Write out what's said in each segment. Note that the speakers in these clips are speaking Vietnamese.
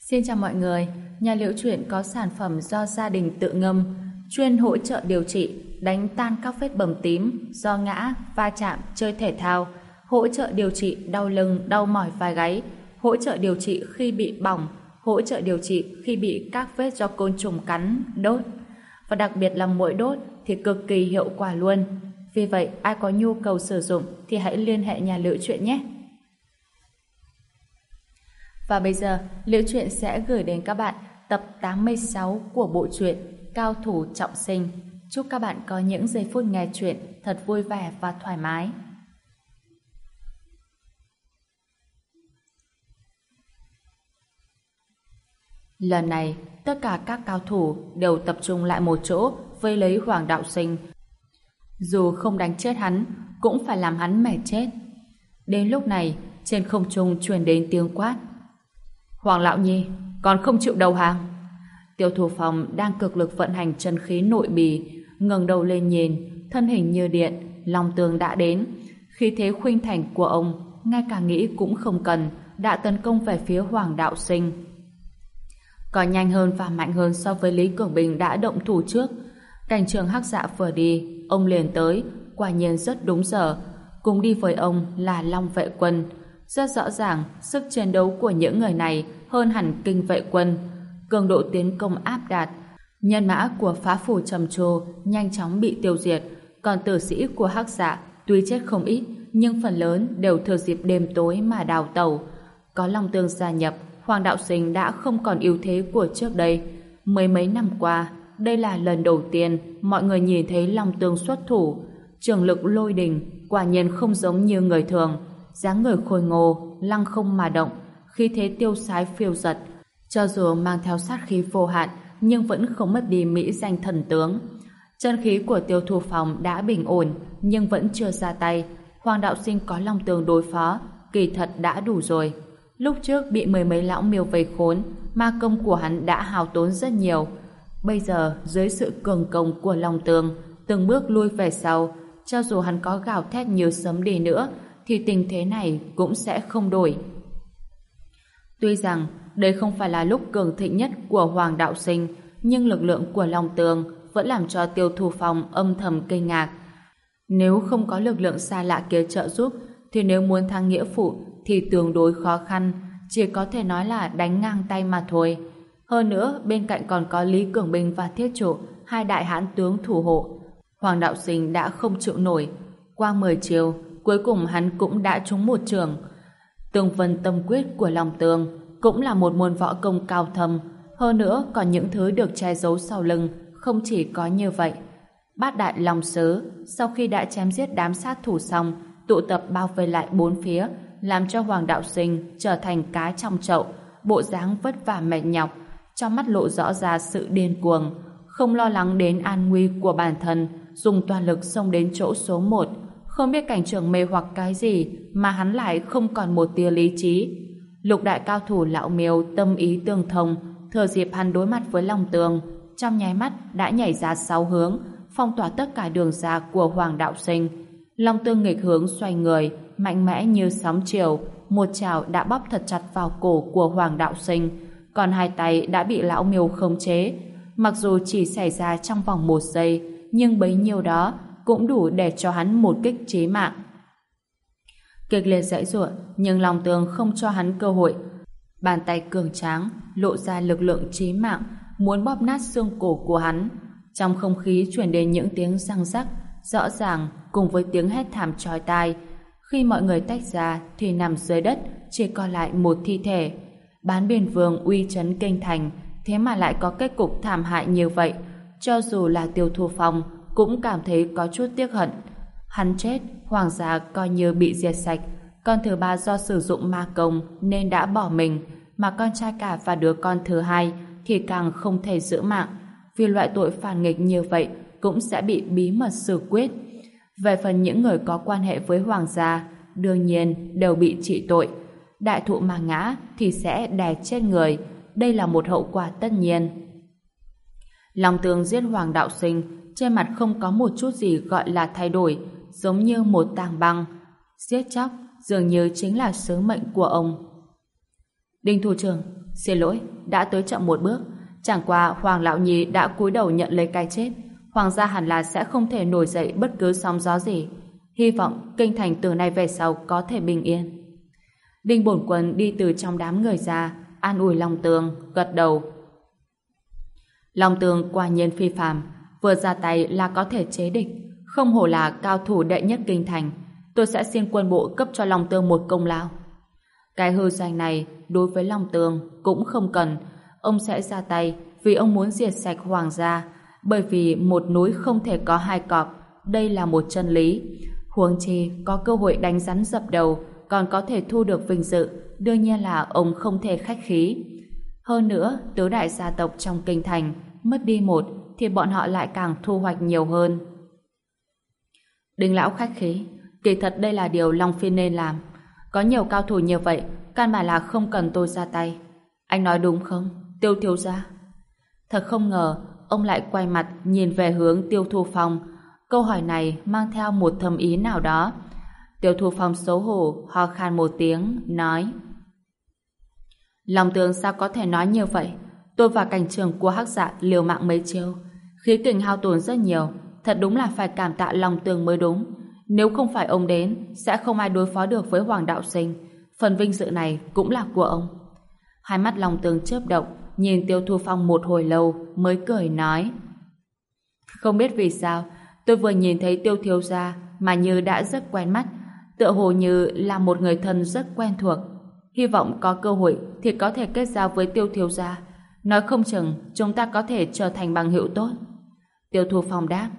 Xin chào mọi người, nhà Liễu Chuyện có sản phẩm do gia đình tự ngâm, chuyên hỗ trợ điều trị, đánh tan các vết bầm tím do ngã, va chạm, chơi thể thao, hỗ trợ điều trị đau lưng, đau mỏi vai gáy, hỗ trợ điều trị khi bị bỏng, hỗ trợ điều trị khi bị các vết do côn trùng cắn, đốt. Và đặc biệt là muỗi đốt thì cực kỳ hiệu quả luôn. Vì vậy, ai có nhu cầu sử dụng thì hãy liên hệ nhà Liễu Chuyện nhé. Và bây giờ, Liễu Chuyện sẽ gửi đến các bạn tập 86 của bộ truyện Cao thủ trọng sinh. Chúc các bạn có những giây phút nghe chuyện thật vui vẻ và thoải mái. Lần này, tất cả các cao thủ đều tập trung lại một chỗ vây lấy Hoàng Đạo Sinh. Dù không đánh chết hắn, cũng phải làm hắn mệt chết. Đến lúc này, trên không trung truyền đến tiếng quát. Hoàng Lão Nhi, còn không chịu đầu hàng. Tiêu Thủ Phong đang cực lực vận hành chân khí nội bì, ngẩng đầu lên nhìn, thân hình như điện, Long Tường đã đến. Khí thế khuynh thành của ông, ngay cả nghĩ cũng không cần, đã tấn công về phía Hoàng Đạo Sinh. Còn nhanh hơn và mạnh hơn so với Lý Cường Bình đã động thủ trước. Cảnh trường Hắc Dạ vừa đi, ông liền tới, quả nhiên rất đúng giờ. Cùng đi với ông là Long Vệ Quân. Rất rõ ràng, sức chiến đấu của những người này hơn hẳn Kinh Vệ Quân. Cường độ tiến công áp đạt, nhân mã của phá phủ Trầm Trồ nhanh chóng bị tiêu diệt, còn tử sĩ của Hắc Dạ tuy chết không ít, nhưng phần lớn đều thừa dịp đêm tối mà đào tẩu. Có Long Tương gia nhập, Hoàng Đạo Sinh đã không còn ưu thế của trước đây. Mấy năm qua, đây là lần đầu tiên mọi người nhìn thấy Long Tương xuất thủ. Trường lực lôi đình, quả nhiên không giống như người thường. Dáng người khôi ngô, lăng không mà động, khí thế tiêu sái phiêu giật. Cho dù mang theo sát khí vô hạn, nhưng vẫn không mất đi mỹ danh thần tướng. Chân khí của Tiêu Thủ Phong đã bình ổn, nhưng vẫn chưa ra tay. Hoàng Đạo Sinh có Long Tường đối phó, kỳ thật đã đủ rồi. Lúc trước bị mấy lão miêu vây khốn, ma công của hắn đã hao tốn rất nhiều. Bây giờ, dưới sự cường công của Long Tường, từng bước lui về sau, cho dù hắn có gào thét như sấm đi nữa, thì tình thế này cũng sẽ không đổi. Tuy rằng đây không phải là lúc cường thịnh nhất của Hoàng Đạo Sinh, nhưng lực lượng của Long Tường vẫn làm cho Tiêu Thủ Phong âm thầm kinh ngạc. Nếu không có lực lượng xa lạ kia trợ giúp, thì nếu muốn thắng nghĩa phụ thì tương đối khó khăn, chỉ có thể nói là đánh ngang tay mà thôi. Hơn nữa, bên cạnh còn có Lý Cường Bình và Thiết Trụ, hai đại hãn tướng thủ hộ. Hoàng Đạo Sinh đã không chịu nổi. Qua 10 chiều, cuối cùng hắn cũng đã trúng một trường. Tường Vân Tâm Quyết của Long Tường cũng là một môn võ công cao thâm, hơn nữa còn những thứ được che giấu sau lưng. Không chỉ có như vậy, Bát Đại Long Sứ sau khi đã chém giết đám sát thủ xong, tụ tập bao vây lại bốn phía, làm cho Hoàng Đạo Sinh trở thành cá trong chậu, bộ dáng vất vả mệt nhọc, trong mắt lộ rõ ra sự điên cuồng, không lo lắng đến an nguy của bản thân, dùng toàn lực xông đến chỗ số 1. Không biết cảnh trường mê hoặc cái gì mà hắn lại không còn một tia lý trí. Lục đại cao thủ lão miêu tâm ý tương thông, thừa dịp hắn đối mặt với Long Tường, trong nháy mắt đã nhảy ra 6 hướng, phong tỏa tất cả đường ra của Hoàng Đạo Sinh. Long Tường nghịch hướng xoay người, mạnh mẽ như sóng chiều, một chảo đã bóp thật chặt vào cổ của Hoàng Đạo Sinh, còn hai tay đã bị lão miêu khống chế. Mặc dù chỉ xảy ra trong vòng 1 giây, nhưng bấy nhiêu đó cũng đủ để cho hắn một kích chí mạng. Kịch liệt giãy giụa, nhưng Long Tường không cho hắn cơ hội. Bàn tay cường tráng lộ ra lực lượng chí mạng, muốn bóp nát xương cổ của hắn. Trong không khí truyền đến những tiếng răng rắc rõ ràng, cùng với tiếng hét thảm chói tai. Khi mọi người tách ra thì nằm dưới đất chỉ còn lại một thi thể. Bán Biên Vương uy chấn kinh thành, thế mà lại có kết cục thảm hại như vậy. Cho dù là Tiêu Thủ Phong cũng cảm thấy có chút tiếc hận. Hắn chết, hoàng gia coi như bị diệt sạch. Con thứ ba do sử dụng ma công nên đã bỏ mình, mà con trai cả và đứa con thứ hai thì càng không thể giữ mạng. Vì loại tội phản nghịch như vậy cũng sẽ bị bí mật xử quyết. Về phần những người có quan hệ với hoàng gia, đương nhiên đều bị trị tội. Đại thụ mà ngã thì sẽ đè chết người. Đây là một hậu quả tất nhiên. Long Tường giết Hoàng Đạo Sinh, trên mặt không có một chút gì gọi là thay đổi, giống như một tảng băng. Giết chóc dường như chính là sứ mệnh của ông. Đinh thủ trưởng, Xin lỗi, đã tới chậm một bước. Chẳng qua Hoàng lão nhí đã cúi đầu nhận lấy cái chết. Hoàng gia hẳn là sẽ không thể nổi dậy bất cứ sóng gió gì. Hy vọng kinh thành từ nay về sau có thể bình yên. Đinh Bổn Quân đi từ trong đám người ra, an ủi Long Tường, gật đầu. Long Tường quả nhiên phi phàm, vừa ra tay là có thể chế địch, không hổ là cao thủ đệ nhất kinh thành. Tôi sẽ xin quân bộ cấp cho Long Tường một công lao. Cái hư danh này đối với Long Tường cũng không cần. Ông sẽ ra tay vì ông muốn diệt sạch Hoàng gia, bởi vì một núi không thể có hai cọp, đây là một chân lý. Huống chi có cơ hội đánh rắn dập đầu, còn có thể thu được vinh dự, đương nhiên là ông không thể khách khí. Hơn nữa, tứ đại gia tộc trong kinh thành mất đi một thì bọn họ lại càng thu hoạch nhiều hơn. Đinh lão khách khí, kỳ thật đây là điều Long Phi nên làm. Có nhiều cao thủ như vậy, căn bản là không cần tôi ra tay. Anh nói đúng không, Tiêu thiếu gia? Thật không ngờ, ông lại quay mặt nhìn về hướng Tiêu Thu Phong. Câu hỏi này mang theo một thâm ý nào đó. Tiêu Thu Phong xấu hổ, ho khan một tiếng, nói: Long Tường sao có thể nói như vậy? Tôi và cảnh trường của Hắc Dạ liều mạng mấy chiêu, khí kình hao tổn rất nhiều, thật đúng là phải cảm tạ Long Tường mới đúng. Nếu không phải ông đến, sẽ không ai đối phó được với Hoàng đạo sinh. Phần vinh dự này cũng là của ông. Hai mắt Long Tường chớp động, nhìn Tiêu Thu Phong một hồi lâu mới cười nói: Không biết vì sao, tôi vừa nhìn thấy Tiêu thiếu gia mà như đã rất quen mắt, tựa hồ như là một người thân rất quen thuộc. Hy vọng có cơ hội thì có thể kết giao với Tiêu thiếu gia. Nói không chừng chúng ta có thể trở thành bằng hữu tốt. Tiêu Thu Phong đáp: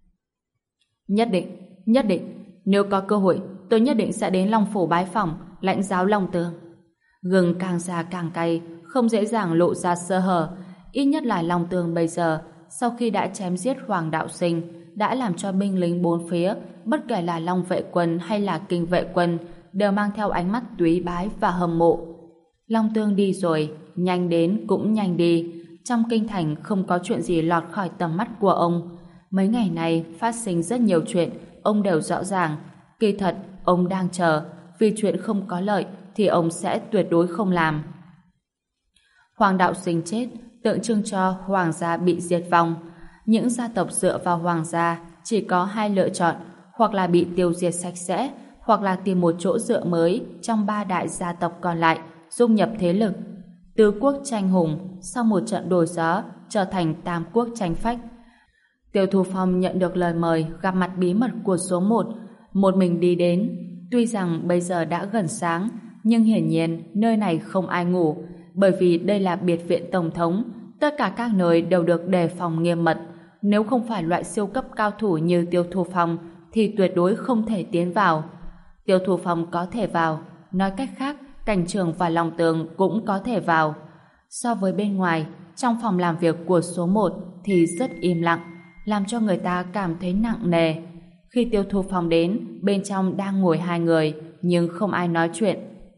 Nhất định, nếu có cơ hội tôi nhất định sẽ đến Long Phủ bái phỏng lãnh giáo Long Tường. Gừng càng già càng cay, không dễ dàng lộ ra sơ hở. Ít nhất là Long Tường bây giờ, sau khi đã chém giết Hoàng đạo sinh, đã làm cho binh lính bốn phía, bất kể là Long vệ quân hay là Kinh vệ quân, đều mang theo ánh mắt túy bái và hâm mộ. Long Tường đi rồi, nhanh đến cũng nhanh đi. Trong kinh thành không có chuyện gì lọt khỏi tầm mắt của ông. Mấy ngày này phát sinh rất nhiều chuyện, ông đều rõ ràng. Kỳ thật, ông đang chờ, vì chuyện không có lợi thì ông sẽ tuyệt đối không làm. Hoàng đạo sinh chết, tượng trưng cho Hoàng gia bị diệt vong. Những gia tộc dựa vào Hoàng gia chỉ có hai lựa chọn, hoặc là bị tiêu diệt sạch sẽ, hoặc là tìm một chỗ dựa mới trong ba đại gia tộc còn lại, dung nhập thế lực. Tứ quốc tranh hùng, sau một trận đổi gió, trở thành tam quốc tranh phách. Tiêu Thu Phong nhận được lời mời gặp mặt bí mật của số một mình đi đến. Tuy rằng bây giờ đã gần sáng, nhưng hiển nhiên nơi này không ai ngủ, bởi vì đây là biệt viện tổng thống, tất cả các nơi đều được đề phòng nghiêm mật. Nếu không phải loại siêu cấp cao thủ như Tiêu Thu Phong thì tuyệt đối không thể tiến vào. Tiêu Thu Phong có thể vào, nói cách khác, cảnh trường và Long Tường cũng có thể vào. So với bên ngoài, trong phòng làm việc của số 1 thì rất im lặng, làm cho người ta cảm thấy nặng nề. Khi Tiêu Thu Phong đến, bên trong đang ngồi hai người, nhưng không ai nói chuyện.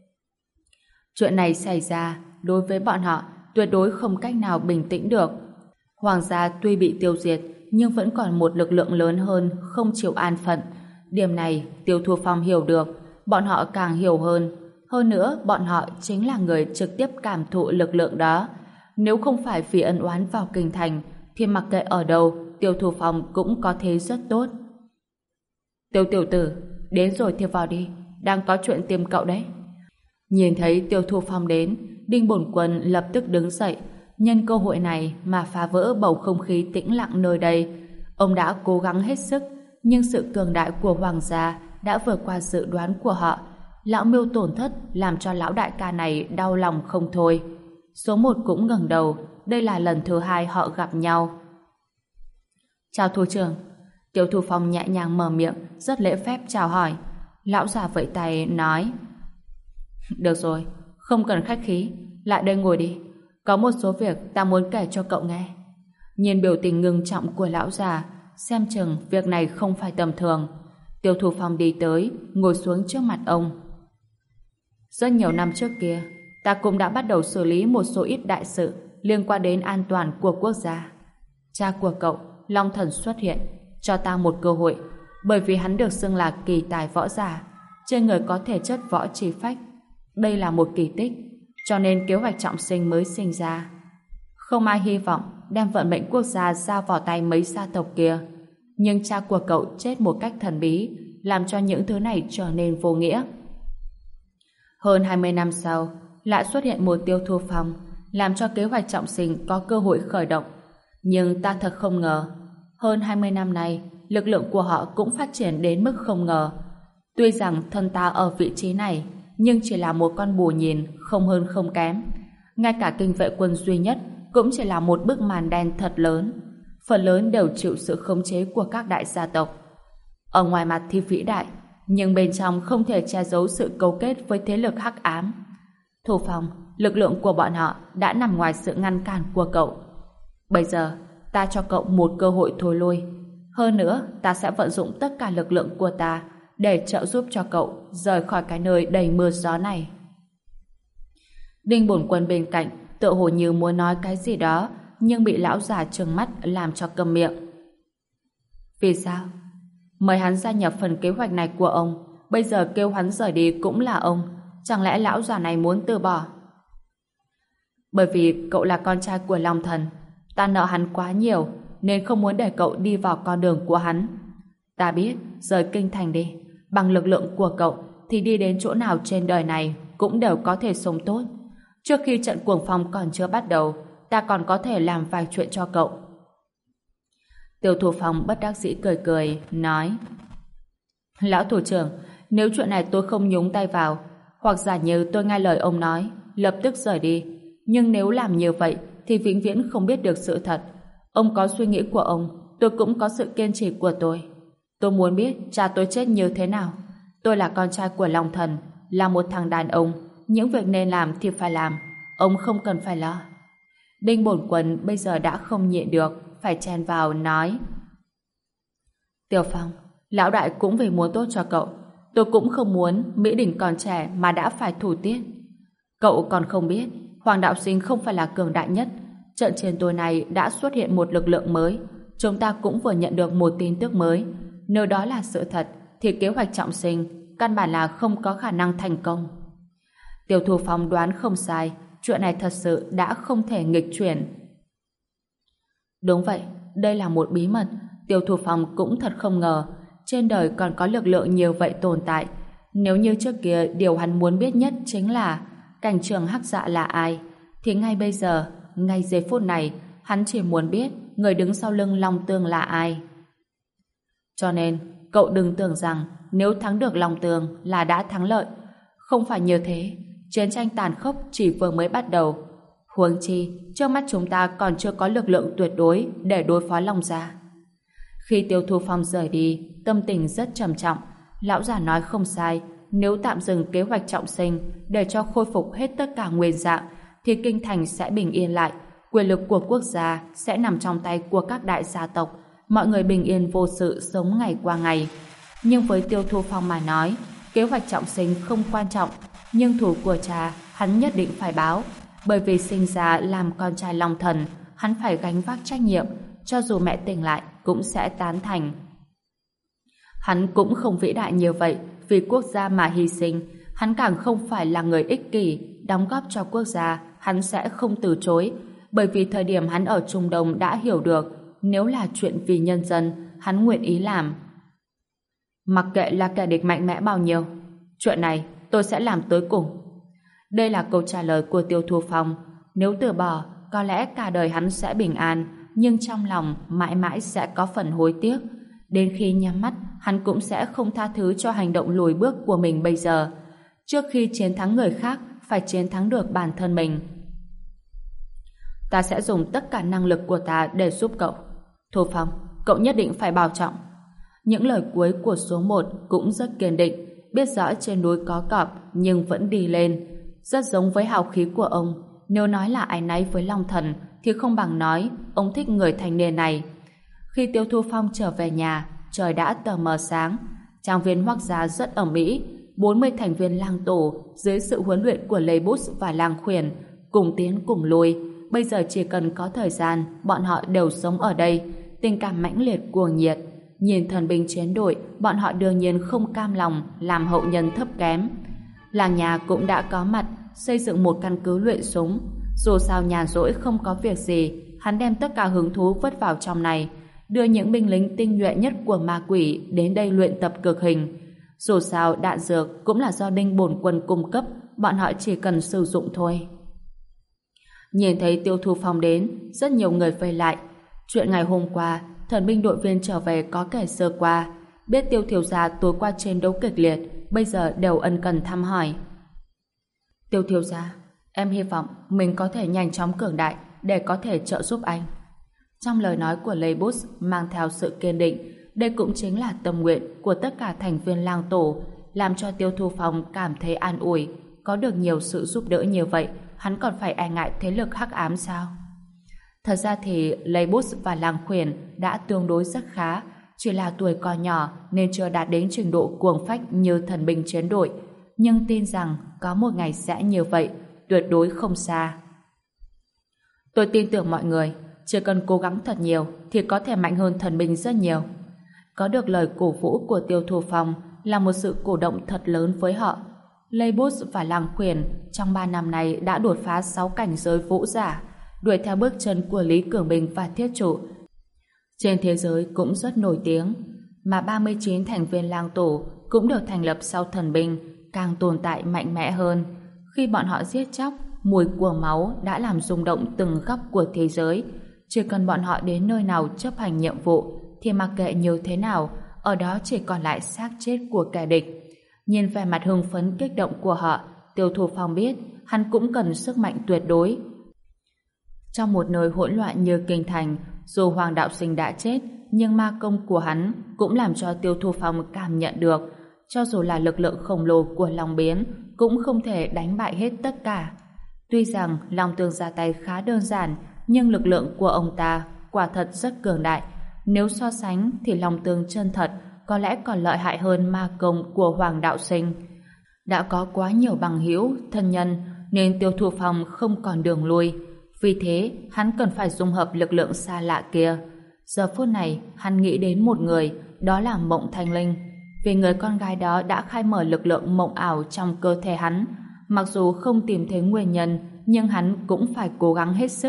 Chuyện này xảy ra, đối với bọn họ, tuyệt đối không cách nào bình tĩnh được. Hoàng gia tuy bị tiêu diệt, nhưng vẫn còn một lực lượng lớn hơn không chịu an phận. Điểm này Tiêu Thu Phong hiểu được, bọn họ càng hiểu hơn. Hơn nữa, bọn họ chính là người trực tiếp cảm thụ lực lượng đó. Nếu không phải vì ân oán vào kinh thành, thì mặc kệ ở đâu, Tiêu Thu Phong cũng có thế rất tốt. Tiêu tiểu tử, đến rồi thì vào đi, đang có chuyện tìm cậu đấy. Nhìn thấy Tiêu Thu Phong đến, Đinh Bổn Quân lập tức đứng dậy, nhân cơ hội này mà phá vỡ bầu không khí tĩnh lặng nơi đây. Ông đã cố gắng hết sức, nhưng sự cường đại của Hoàng gia đã vượt qua dự đoán của họ. Lão Miêu tổn thất làm cho lão đại ca này đau lòng không thôi. Số 1 cũng ngẩng đầu, đây là lần thứ hai họ gặp nhau. Chào thủ trưởng. Tiêu Thu Phong nhẹ nhàng mở miệng, rất lễ phép chào hỏi. Lão già vẫy tay nói: Được rồi, không cần khách khí, lại đây ngồi đi. Có một số việc ta muốn kể cho cậu nghe. Nhìn biểu tình ngưng trọng của lão già, xem chừng việc này không phải tầm thường. Tiêu Thu Phong đi tới, ngồi xuống trước mặt ông. Rất nhiều năm trước kia, ta cũng đã bắt đầu xử lý một số ít đại sự liên quan đến an toàn của quốc gia. Cha của cậu, Long Thần xuất hiện, cho ta một cơ hội, bởi vì hắn được xưng là kỳ tài võ giả, trên người có thể chất võ chi phách. Đây là một kỳ tích. cho nên kế hoạch trọng sinh mới sinh ra. Không ai hy vọng đem vận mệnh quốc gia giao vào tay mấy gia tộc kia, nhưng cha của cậu chết một cách thần bí, làm cho những thứ này trở nên vô nghĩa. Hơn 20 năm sau, lại xuất hiện một Tiêu Thu Phong, làm cho kế hoạch trọng sinh có cơ hội khởi động. Nhưng ta thật không ngờ, hơn 20 năm nay, lực lượng của họ cũng phát triển đến mức không ngờ. Tuy rằng thân ta ở vị trí này, nhưng chỉ là một con bù nhìn, không hơn không kém. Ngay cả kinh vệ quân duy nhất cũng chỉ là một bức màn đen thật lớn. Phần lớn đều chịu sự khống chế của các đại gia tộc. Ở ngoài mặt thì vĩ đại, nhưng bên trong không thể che giấu sự cấu kết với thế lực hắc ám. Thu Phong, lực lượng của bọn họ đã nằm ngoài sự ngăn cản của cậu. Bây giờ, ta cho cậu một cơ hội thôi lui. Hơn nữa, ta sẽ vận dụng tất cả lực lượng của ta để trợ giúp cho cậu rời khỏi cái nơi đầy mưa gió này. Đinh Bổn Quân bên cạnh tựa hồ như muốn nói cái gì đó, nhưng bị lão già trừng mắt làm cho câm miệng. Vì sao? Mời hắn gia nhập phần kế hoạch này của ông, bây giờ kêu hắn rời đi cũng là ông. Chẳng lẽ lão già này muốn từ bỏ? Bởi vì cậu là con trai của Long Thần, ta nợ hắn quá nhiều, nên không muốn để cậu đi vào con đường của hắn. Ta biết, rời kinh thành đi, bằng lực lượng của cậu thì đi đến chỗ nào trên đời này cũng đều có thể sống tốt. Trước khi trận cuồng phong còn chưa bắt đầu, ta còn có thể làm vài chuyện cho cậu. Tiêu Thu Phong bất đắc dĩ cười cười, nói: Lão thủ trưởng, nếu chuyện này tôi không nhúng tay vào, hoặc giả như tôi nghe lời ông nói, lập tức rời đi. Nhưng nếu làm như vậy, thì vĩnh viễn không biết được sự thật. Ông có suy nghĩ của ông, tôi cũng có sự kiên trì của tôi. Tôi muốn biết cha tôi chết như thế nào. Tôi là con trai của Long Thần, là một thằng đàn ông. Những việc nên làm thì phải làm. Ông không cần phải lo. Đinh Bổn Quân bây giờ đã không nhịn được, phải chen vào nói: Tiểu Phong, lão đại cũng vì muốn tốt cho cậu. Tôi cũng không muốn Mỹ Đình còn trẻ mà đã phải thủ tiết. Cậu còn không biết, Hoàng Đạo Sinh không phải là cường đại nhất. Trận chiến tối nay đã xuất hiện một lực lượng mới. Chúng ta cũng vừa nhận được một tin tức mới. Nếu đó là sự thật, thì kế hoạch trọng sinh căn bản là không có khả năng thành công. Tiêu Thu Phong đoán không sai, chuyện này thật sự đã không thể nghịch chuyển. Đúng vậy, đây là một bí mật. Tiêu Thu Phong cũng thật không ngờ trên đời còn có lực lượng nhiều vậy tồn tại. Nếu như trước kia điều hắn muốn biết nhất chính là cảnh trường Hắc Dạ là ai, thì ngay bây giờ, ngay giây phút này, hắn chỉ muốn biết người đứng sau lưng Long Tương là ai. Cho nên, cậu đừng tưởng rằng nếu thắng được Long Tương là đã thắng lợi. Không phải như thế. Chiến tranh tàn khốc chỉ vừa mới bắt đầu. Huống chi, trước mắt chúng ta còn chưa có lực lượng tuyệt đối để đối phó Long gia. Khi Tiêu Thu Phong rời đi, tâm tình rất trầm trọng. Lão già nói không sai, nếu tạm dừng kế hoạch trọng sinh để cho khôi phục hết tất cả nguyên dạng, thì kinh thành sẽ bình yên lại, quyền lực của quốc gia sẽ nằm trong tay của các đại gia tộc, mọi người bình yên vô sự sống ngày qua ngày. Nhưng với Tiêu Thu Phong mà nói, kế hoạch trọng sinh không quan trọng, nhưng thù của cha hắn nhất định phải báo, bởi vì sinh ra làm con trai Long Thần, hắn phải gánh vác trách nhiệm, cho dù mẹ tỉnh lại cũng sẽ tán thành. Hắn cũng không vĩ đại như vậy vì quốc gia mà hy sinh, hắn càng không phải là người ích kỷ, đóng góp cho quốc gia, hắn sẽ không từ chối, bởi vì thời điểm hắn ở Trung Đông đã hiểu được, nếu là chuyện vì nhân dân, hắn nguyện ý làm. Mặc kệ là kẻ địch mạnh mẽ bao nhiêu, chuyện này tôi sẽ làm tới cùng. Đây là câu trả lời của Tiêu Thu Phong. Nếu từ bỏ, có lẽ cả đời hắn sẽ bình an, nhưng trong lòng mãi mãi sẽ có phần hối tiếc. Đến khi nhắm mắt, hắn cũng sẽ không tha thứ cho hành động lùi bước của mình bây giờ. Trước khi chiến thắng người khác, phải chiến thắng được bản thân mình. Ta sẽ dùng tất cả năng lực của ta để giúp cậu. Thu Phong, cậu nhất định phải bảo trọng. Những lời cuối của số 1 cũng rất kiên định, biết rõ trên núi có cọp nhưng vẫn đi lên. Rất giống với hào khí của ông. Nếu nói là áy náy với Long Thần thì không bằng nói ông thích người thanh niên này. Khi Tiêu Thu Phong trở về nhà, trời đã tờ mờ sáng. Trang viên Hoắc gia rất ầm ĩ, 40 thành viên lang tổ dưới sự huấn luyện của Lê Bút và Lang Khuyển cùng tiến cùng lui. Bây giờ chỉ cần có thời gian, bọn họ đều sống ở đây, tình cảm mãnh liệt cuồng nhiệt. Nhìn thần binh chiến đội, bọn họ đương nhiên không cam lòng làm hậu nhân thấp kém. Làng nhà cũng đã có mặt, xây dựng một căn cứ luyện súng. Dù sao nhàn rỗi không có việc gì, hắn đem tất cả hứng thú vứt vào trong này, đưa những binh lính tinh nhuệ nhất của ma quỷ đến đây luyện tập cực hình. Dù sao đạn dược cũng là do Đinh bổn quân cung cấp, bọn họ chỉ cần sử dụng thôi. Nhìn thấy Tiêu Thu Phong đến, rất nhiều người vây lại. Chuyện ngày hôm qua, thần binh đội viên trở về có kẻ sơ qua, biết Tiêu thiếu gia tối qua chiến đấu kịch liệt, bây giờ đều ân cần thăm hỏi. Tiêu thiếu gia, em hy vọng mình có thể nhanh chóng cường đại để có thể trợ giúp anh. Trong lời nói của Leibus mang theo sự kiên định, đây cũng chính là tâm nguyện của tất cả thành viên lang tổ, làm cho Tiêu Thu Phong cảm thấy an ủi. Có được nhiều sự giúp đỡ như vậy, hắn còn phải e ngại thế lực hắc ám sao? Thật ra thì Leibus và Lang Khuyển đã tương đối rất khá, chỉ là tuổi còn nhỏ nên chưa đạt đến trình độ cuồng phách như thần binh chiến đội, nhưng tin rằng có một ngày sẽ như vậy, tuyệt đối không xa. Tôi tin tưởng mọi người, chỉ cần cố gắng thật nhiều thì có thể mạnh hơn thần binh rất nhiều. Có được lời cổ vũ của Tiêu Thu Phong là một sự cổ động thật lớn với họ. Leibus và Lang Khuyển trong 3 năm này đã đột phá 6 cảnh giới vũ giả, đuổi theo bước chân của Lý Cường Bình và Thiết Trụ. Trên thế giới cũng rất nổi tiếng, mà 39 thành viên lang tổ cũng được thành lập sau thần binh, càng tồn tại mạnh mẽ hơn. Khi bọn họ giết chóc, mùi của máu đã làm rung động từng góc của thế giới. Chỉ cần bọn họ đến nơi nào chấp hành nhiệm vụ, thì mặc kệ như thế nào, ở đó chỉ còn lại xác chết của kẻ địch. Nhìn vẻ mặt hưng phấn kích động của họ, Tiêu Thu Phong biết hắn cũng cần sức mạnh tuyệt đối. Trong một nơi hỗn loạn như kinh thành, dù Hoàng Đạo Sinh đã chết, nhưng ma công của hắn cũng làm cho Tiêu Thu Phong cảm nhận được, cho dù là lực lượng khổng lồ của Long Biến, cũng không thể đánh bại hết tất cả. Tuy rằng Long Tương ra tay khá đơn giản, nhưng lực lượng của ông ta quả thật rất cường đại. Nếu so sánh thì Long Tương chân thật có lẽ còn lợi hại hơn ma công của Hoàng Đạo Sinh. Đã có quá nhiều bằng hữu, thân nhân, nên Tiêu Thu Phong không còn đường lui. Vì thế, hắn cần phải dung hợp lực lượng xa lạ kia. Giờ phút này, hắn nghĩ đến một người, đó là Mộng Thanh Linh. Vì người con gái đó đã khai mở lực lượng mộng ảo trong cơ thể hắn. Mặc dù không tìm thấy nguyên nhân, nhưng hắn cũng phải cố gắng hết sức.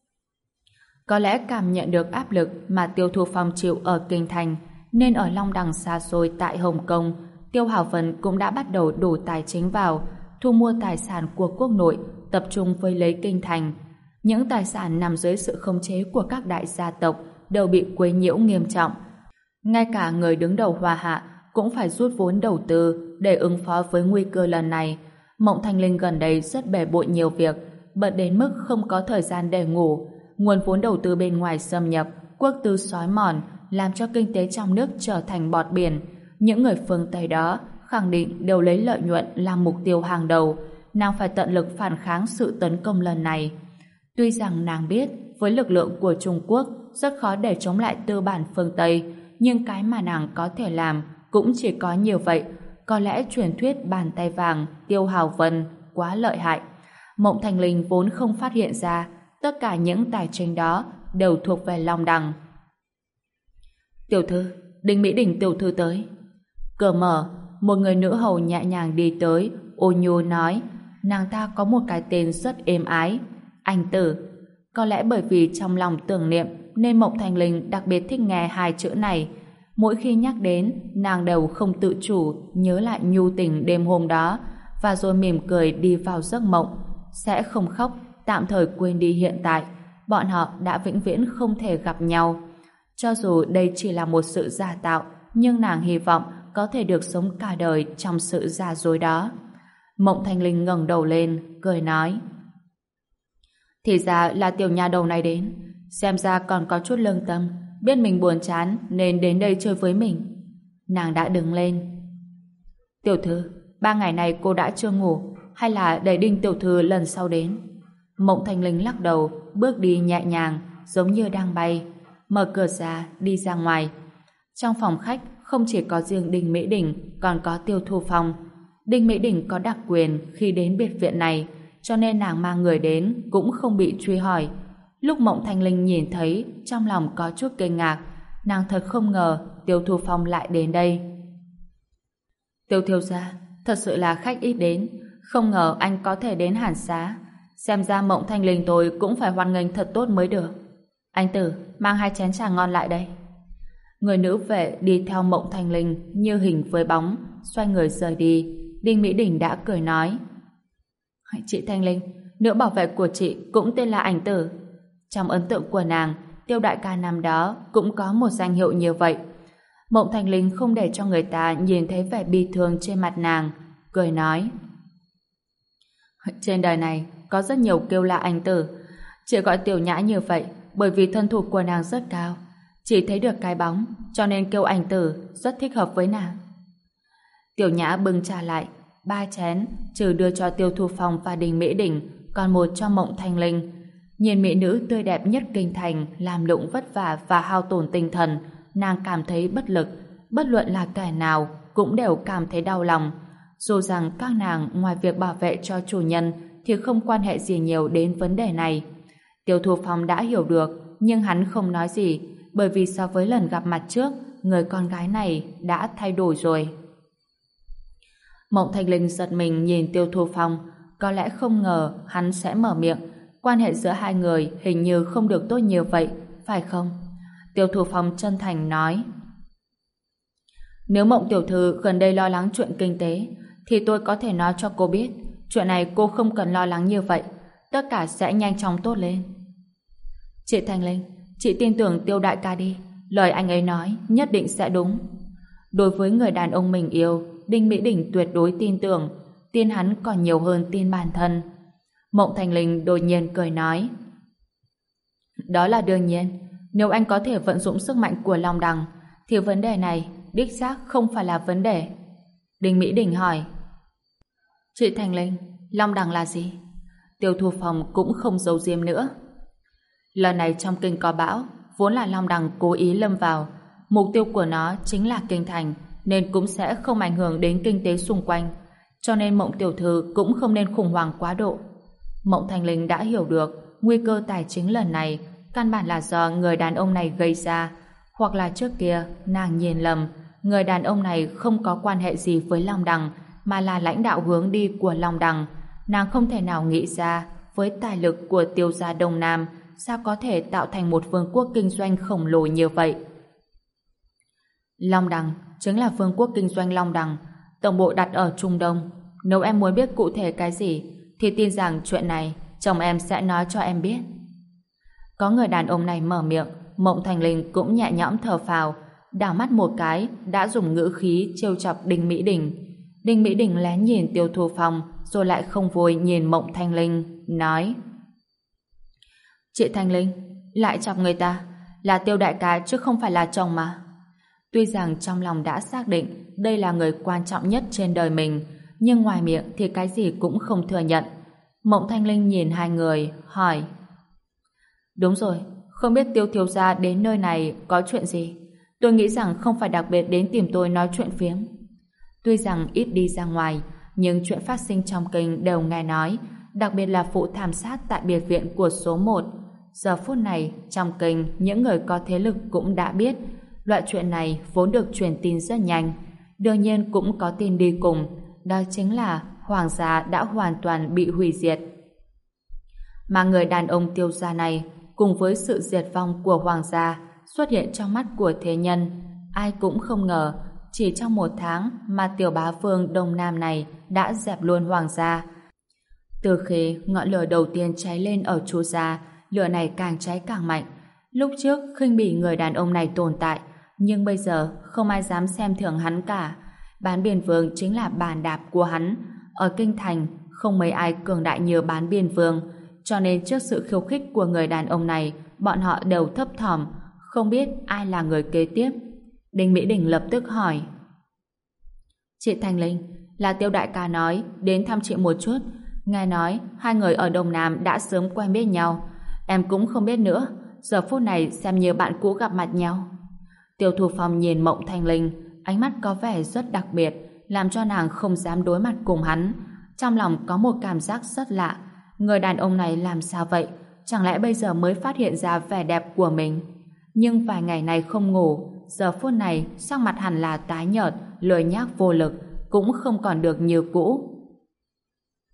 Có lẽ cảm nhận được áp lực mà Tiêu Thu Phong chịu ở Kinh Thành, nên ở Long Đằng xa xôi tại Hồng Kông, Tiêu Hảo Vân cũng đã bắt đầu đổ tài chính vào, thu mua tài sản của quốc nội, tập trung với lấy Kinh Thành. Những tài sản nằm dưới sự khống chế của các đại gia tộc đều bị quấy nhiễu nghiêm trọng. Ngay cả người đứng đầu Hoa Hạ cũng phải rút vốn đầu tư để ứng phó với nguy cơ lần này. Mộng Thanh Linh gần đây rất bề bộn nhiều việc, bận đến mức không có thời gian để ngủ. Nguồn vốn đầu tư bên ngoài xâm nhập, quốc tư xói mòn, làm cho kinh tế trong nước trở thành bọt biển. Những người phương Tây đó khẳng định đều lấy lợi nhuận làm mục tiêu hàng đầu. Nàng phải tận lực phản kháng sự tấn công lần này. Tuy rằng nàng biết với lực lượng của Trung Quốc rất khó để chống lại tư bản phương Tây, nhưng cái mà nàng có thể làm cũng chỉ có nhiều vậy. Có lẽ truyền thuyết bàn tay vàng Tiêu Hào Vân quá lợi hại. Mộng Thanh Linh vốn không phát hiện ra tất cả những tài chính đó đều thuộc về Long Đằng. Tiểu thư, Đinh Mỹ Đình tiểu thư tới. Cửa mở, một người nữ hầu nhẹ nhàng đi tới, ôn nhu nói, nàng ta có một cái tên rất êm ái, Anh Tử. Có lẽ bởi vì trong lòng tưởng niệm nên Mộng Thanh Linh đặc biệt thích nghe hai chữ này. Mỗi khi nhắc đến, nàng đều không tự chủ nhớ lại nhu tình đêm hôm đó, và rồi mỉm cười đi vào giấc mộng. Sẽ không khóc, tạm thời quên đi hiện tại. Bọn họ đã vĩnh viễn không thể gặp nhau. Cho dù đây chỉ là một sự giả tạo, nhưng nàng hy vọng có thể được sống cả đời trong sự giả dối đó. Mộng Thanh Linh ngẩng đầu lên, cười nói, thì ra là tiểu nha đầu này đến, xem ra còn có chút lương tâm, biết mình buồn chán nên đến đây chơi với mình. Nàng đã đứng lên. Tiểu thư, 3 ngày này cô đã chưa ngủ, hay là để Đinh tiểu thư lần sau đến? Mộng Thanh Linh lắc đầu, bước đi nhẹ nhàng, giống như đang bay, mở cửa ra, đi ra ngoài. Trong phòng khách không chỉ có riêng Đinh Mỹ Đình, còn có Tiêu Thu Phong. Đinh Mỹ Đình có đặc quyền khi đến biệt viện này, cho nên nàng mang người đến cũng không bị truy hỏi. Lúc Mộng Thanh Linh nhìn thấy, trong lòng có chút kinh ngạc. Nàng thật không ngờ Tiêu Thu Phong lại đến đây. Tiêu thiếu gia, thật sự là khách ít đến. Không ngờ anh có thể đến Hàn Xá. Xem ra Mộng Thanh Linh tôi cũng phải hoan nghênh thật tốt mới được. Anh Tử, mang 2 chén trà ngon lại đây. Người nữ vệ đi theo Mộng Thanh Linh như hình với bóng, xoay người rời đi. Đinh Mỹ Đình đã cười nói: Chị Thanh Linh, nữ bảo vệ của chị cũng tên là Ảnh Tử. Trong ấn tượng của nàng, Tiêu đại ca năm đó cũng có một danh hiệu như vậy. Mộng Thanh Linh không để cho người ta nhìn thấy vẻ bi thương trên mặt nàng, cười nói: Trên đời này có rất nhiều kêu là Ảnh Tử. Chị gọi Tiểu Nhã như vậy bởi vì thân thủ của nàng rất cao, chỉ thấy được cái bóng, cho nên kêu Ảnh Tử rất thích hợp với nàng. Tiểu Nhã bưng trà lại, 3 chén, trừ đưa cho Tiêu Thu Phong và Đình Mỹ Đình, còn một cho Mộng Thanh Linh. Nhìn mỹ nữ tươi đẹp nhất kinh thành làm lụng vất vả và hao tổn tinh thần, nàng cảm thấy bất lực, bất luận là kẻ nào cũng đều cảm thấy đau lòng. Dù rằng các nàng ngoài việc bảo vệ cho chủ nhân thì không quan hệ gì nhiều đến vấn đề này. Tiêu Thu Phong đã hiểu được, nhưng hắn không nói gì, bởi vì so với lần gặp mặt trước, người con gái này đã thay đổi rồi. Mộng Thanh Linh giật mình nhìn Tiêu Thu Phong, có lẽ không ngờ hắn sẽ mở miệng. Quan hệ giữa hai người hình như không được tốt như vậy, phải không? Tiêu Thu Phong chân thành nói: Nếu Mộng tiểu thư gần đây lo lắng chuyện kinh tế, thì tôi có thể nói cho cô biết, chuyện này cô không cần lo lắng như vậy, tất cả sẽ nhanh chóng tốt lên. Chị Thanh Linh, chị tin tưởng Tiêu đại ca đi, lời anh ấy nói nhất định sẽ đúng. Đối với người đàn ông mình yêu, Đinh Mỹ Đình tuyệt đối tin tưởng, tin hắn còn nhiều hơn tin bản thân. Mộng Thanh Linh đột nhiên cười nói: Đó là đương nhiên, nếu anh có thể vận dụng sức mạnh của Long Đằng, thì vấn đề này đích xác không phải là vấn đề. Đinh Mỹ Đình hỏi: Chị Thanh Linh, Long Đằng là gì? Tiêu Thu Phong cũng không giấu giếm nữa. Lần này trong kinh có bão, vốn là Long Đằng cố ý lâm vào, mục tiêu của nó chính là kinh thành, nên cũng sẽ không ảnh hưởng đến kinh tế xung quanh, cho nên Mộng tiểu thư cũng không nên khủng hoảng quá độ. Mộng Thanh Linh đã hiểu được nguy cơ tài chính lần này căn bản là do người đàn ông này gây ra, hoặc là trước kia nàng nhìn lầm, người đàn ông này không có quan hệ gì với Long Đằng, mà là lãnh đạo hướng đi của Long Đằng. Nàng không thể nào nghĩ ra với tài lực của Tiêu gia Đông Nam sao có thể tạo thành một vương quốc kinh doanh khổng lồ như vậy. Long Đằng chính là vương quốc kinh doanh Long Đằng, tổng bộ đặt ở Trung Đông. Nếu em muốn biết cụ thể cái gì thì tin rằng chuyện này chồng em sẽ nói cho em biết. Có người đàn ông này mở miệng, Mộng Thanh Linh cũng nhẹ nhõm thở phào, đảo mắt một cái đã dùng ngữ khí trêu chọc Đinh Mỹ Đình. Đinh Mỹ Đình lén nhìn Tiêu Thu Phong rồi lại không vui nhìn Mộng Thanh Linh, nói: Chị Thanh Linh, lại chọc người ta, là Tiêu đại ca chứ không phải là chồng mà. Tuy rằng trong lòng đã xác định đây là người quan trọng nhất trên đời mình, nhưng ngoài miệng thì cái gì cũng không thừa nhận. Mộng Thanh Linh nhìn hai người, hỏi: Đúng rồi, không biết Tiêu thiếu gia đến nơi này có chuyện gì? Tôi nghĩ rằng không phải đặc biệt đến tìm tôi nói chuyện phiếm. Tuy rằng ít đi ra ngoài, nhưng chuyện phát sinh trong kinh đều nghe nói, đặc biệt là vụ thảm sát tại biệt viện của số 1. Giờ phút này, trong kinh, những người có thế lực cũng đã biết. Loại chuyện này vốn được truyền tin rất nhanh. Đương nhiên cũng có tin đi cùng, đó chính là Hoàng gia đã hoàn toàn bị hủy diệt. Mà người đàn ông Tiêu gia này, cùng với sự diệt vong của Hoàng gia xuất hiện trong mắt của thế nhân, ai cũng không ngờ chỉ trong 1 tháng mà tiểu bá vương Đông Nam này đã dẹp luôn Hoàng gia. Từ khi ngọn lửa đầu tiên cháy lên ở Chu gia, lửa này càng cháy càng mạnh. Lúc trước khinh bỉ người đàn ông này tồn tại, nhưng bây giờ không ai dám xem thường hắn cả. Bán Biên Vương chính là bàn đạp của hắn. Ở kinh thành không mấy ai cường đại như Bán Biên Vương, cho nên trước sự khiêu khích của người đàn ông này, bọn họ đều thấp thỏm, không biết ai là người kế tiếp. Đinh Mỹ Đình lập tức hỏi: Chị Thanh Linh, là Tiêu đại ca nói đến thăm chị một chút. Nghe nói hai người ở Đông Nam đã sớm quen biết nhau. Em cũng không biết nữa, giờ phút này xem như bạn cũ gặp mặt nhau. Tiêu Thu Phong nhìn Mộng Thanh Linh, ánh mắt có vẻ rất đặc biệt, làm cho nàng không dám đối mặt cùng hắn. Trong lòng có một cảm giác rất lạ. Người đàn ông này làm sao vậy? Chẳng lẽ bây giờ mới phát hiện ra vẻ đẹp của mình? Nhưng vài ngày này không ngủ, giờ phút này sắc mặt hẳn là tái nhợt, lười nhác vô lực, cũng không còn được như cũ.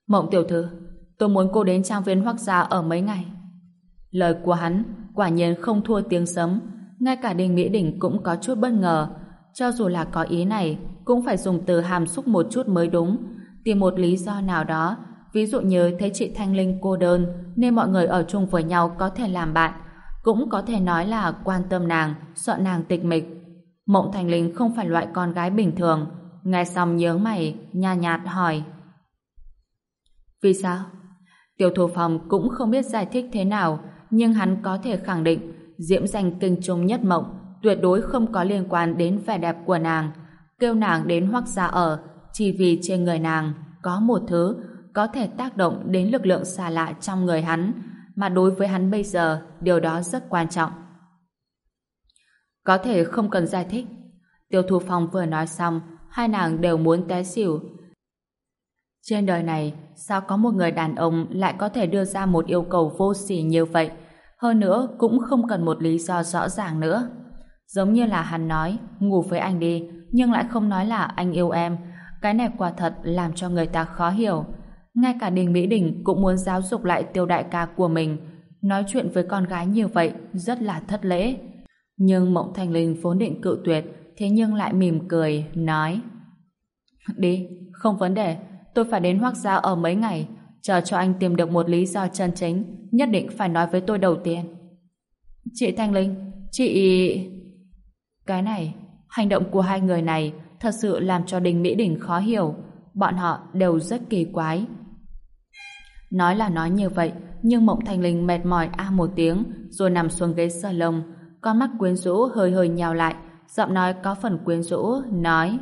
Mộng tiểu thư, tôi muốn cô đến trang viên Hoắc gia ở mấy ngày. Lời của hắn quả nhiên không thua tiếng sấm, ngay cả Đinh Mỹ Đình cũng có chút bất ngờ. Cho dù là có ý này, cũng phải dùng từ hàm xúc một chút mới đúng, tìm một lý do nào đó, ví dụ như thấy chị Thanh Linh cô đơn nên mọi người ở chung với nhau có thể làm bạn, cũng có thể nói là quan tâm nàng, sợ nàng tịch mịch. Mộng Thanh Linh không phải loại con gái bình thường. Nghe xong nhướng mày, nhàn nhạt hỏi: vì sao? Tiêu Thu Phong cũng không biết giải thích thế nào, nhưng hắn có thể khẳng định diễm danh kinh trung nhất mộng tuyệt đối không có liên quan đến vẻ đẹp của nàng. Kêu nàng đến Hoắc gia ở chỉ vì trên người nàng có một thứ có thể tác động đến lực lượng xa lạ trong người hắn, mà đối với hắn bây giờ điều đó rất quan trọng. Có thể không cần giải thích. Tiêu Thu Phong vừa nói xong, hai nàng đều muốn té xỉu. Trên đời này sao có một người đàn ông lại có thể đưa ra một yêu cầu vô sỉ như vậy, hơn nữa cũng không cần một lý do rõ ràng nữa. Giống như là hắn nói ngủ với anh đi, nhưng lại không nói là anh yêu em. Cái này quả thật làm cho người ta khó hiểu. Ngay cả Đình Mỹ Đình cũng muốn giáo dục lại Tiêu đại ca của mình. Nói chuyện với con gái như vậy rất là thất lễ. Nhưng Mộng Thanh Linh vốn định cự tuyệt, thế nhưng lại mỉm cười nói: đi, không vấn đề. Tôi phải đến Hoắc gia ở mấy ngày, chờ cho anh tìm được một lý do chân chính, nhất định phải nói với tôi đầu tiên. Chị Thanh Linh, chị... Cái này, hành động của hai người này thật sự làm cho Đình Mỹ Đình khó hiểu. Bọn họ đều rất kỳ quái. Nói là nói như vậy, nhưng Mộng Thanh Linh mệt mỏi một tiếng, rồi nằm xuống ghế salon, con mắt quyến rũ hơi hơi nhào lại, giọng nói có phần quyến rũ, nói: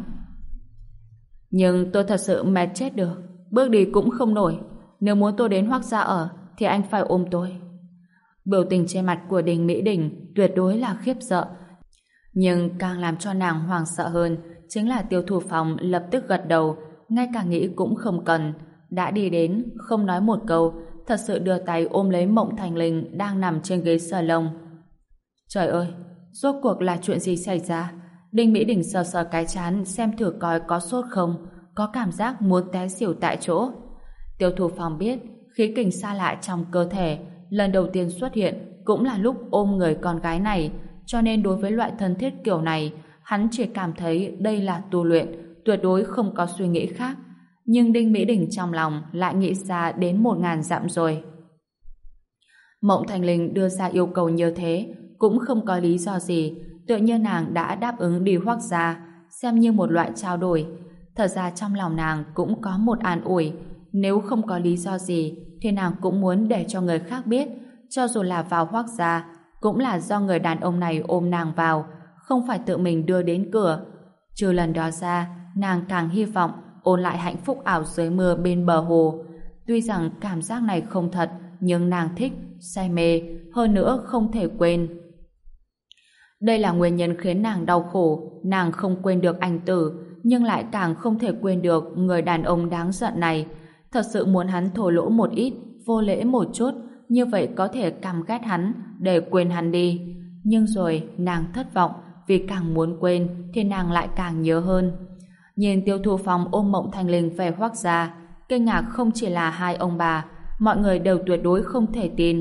nhưng tôi thật sự mệt chết được, bước đi cũng không nổi. Nếu muốn tôi đến Hoắc gia ở thì anh phải ôm tôi. Biểu tình trên mặt của Đình Mỹ Đình tuyệt đối là khiếp sợ, nhưng càng làm cho nàng hoảng sợ hơn chính là Tiêu Thu Phong lập tức gật đầu, ngay cả nghĩ cũng không cần, đã đi đến, không nói một câu, thật sự đưa tay ôm lấy Mộng Thanh Linh đang nằm trên ghế salon. Trời ơi, rốt cuộc là chuyện gì xảy ra? Đinh Mỹ Đình sờ sờ cái trán xem thử coi có sốt không, có cảm giác muốn té xỉu tại chỗ. Tiêu Thu Phong biết khí kình xa lạ trong cơ thể lần đầu tiên xuất hiện cũng là lúc ôm người con gái này, cho nên đối với loại thân thiết kiểu này hắn chỉ cảm thấy đây là tu luyện, tuyệt đối không có suy nghĩ khác. Nhưng Đinh Mỹ Đình trong lòng lại nghĩ xa đến 1000 dặm rồi. Mộng Thanh Linh đưa ra yêu cầu như thế cũng không có lý do gì, tự nhiên nàng đã đáp ứng đi Hoắc gia, xem như một loại trao đổi. Thật ra trong lòng nàng cũng có một an ủi, nếu không có lý do gì thì nàng cũng muốn để cho người khác biết, cho dù là vào Hoắc gia cũng là do người đàn ông này ôm nàng vào, không phải tự mình đưa đến cửa. Trừ lần đó ra, nàng càng hy vọng ôn lại hạnh phúc ảo dưới mưa bên bờ hồ. Tuy rằng cảm giác này không thật, nhưng nàng thích, say mê, hơn nữa không thể quên. Đây là nguyên nhân khiến nàng đau khổ, nàng không quên được anh Tử, nhưng lại càng không thể quên được người đàn ông đáng giận này. Thật sự muốn hắn thổ lỗ một ít, vô lễ một chút, như vậy có thể căm ghét hắn, để quên hắn đi. Nhưng rồi nàng thất vọng, vì càng muốn quên thì nàng lại càng nhớ hơn. Nhìn Tiêu Thu Phong ôm Mộng Thanh Linh về Hoắc gia, kinh ngạc không chỉ là hai ông bà, mọi người đều tuyệt đối không thể tin.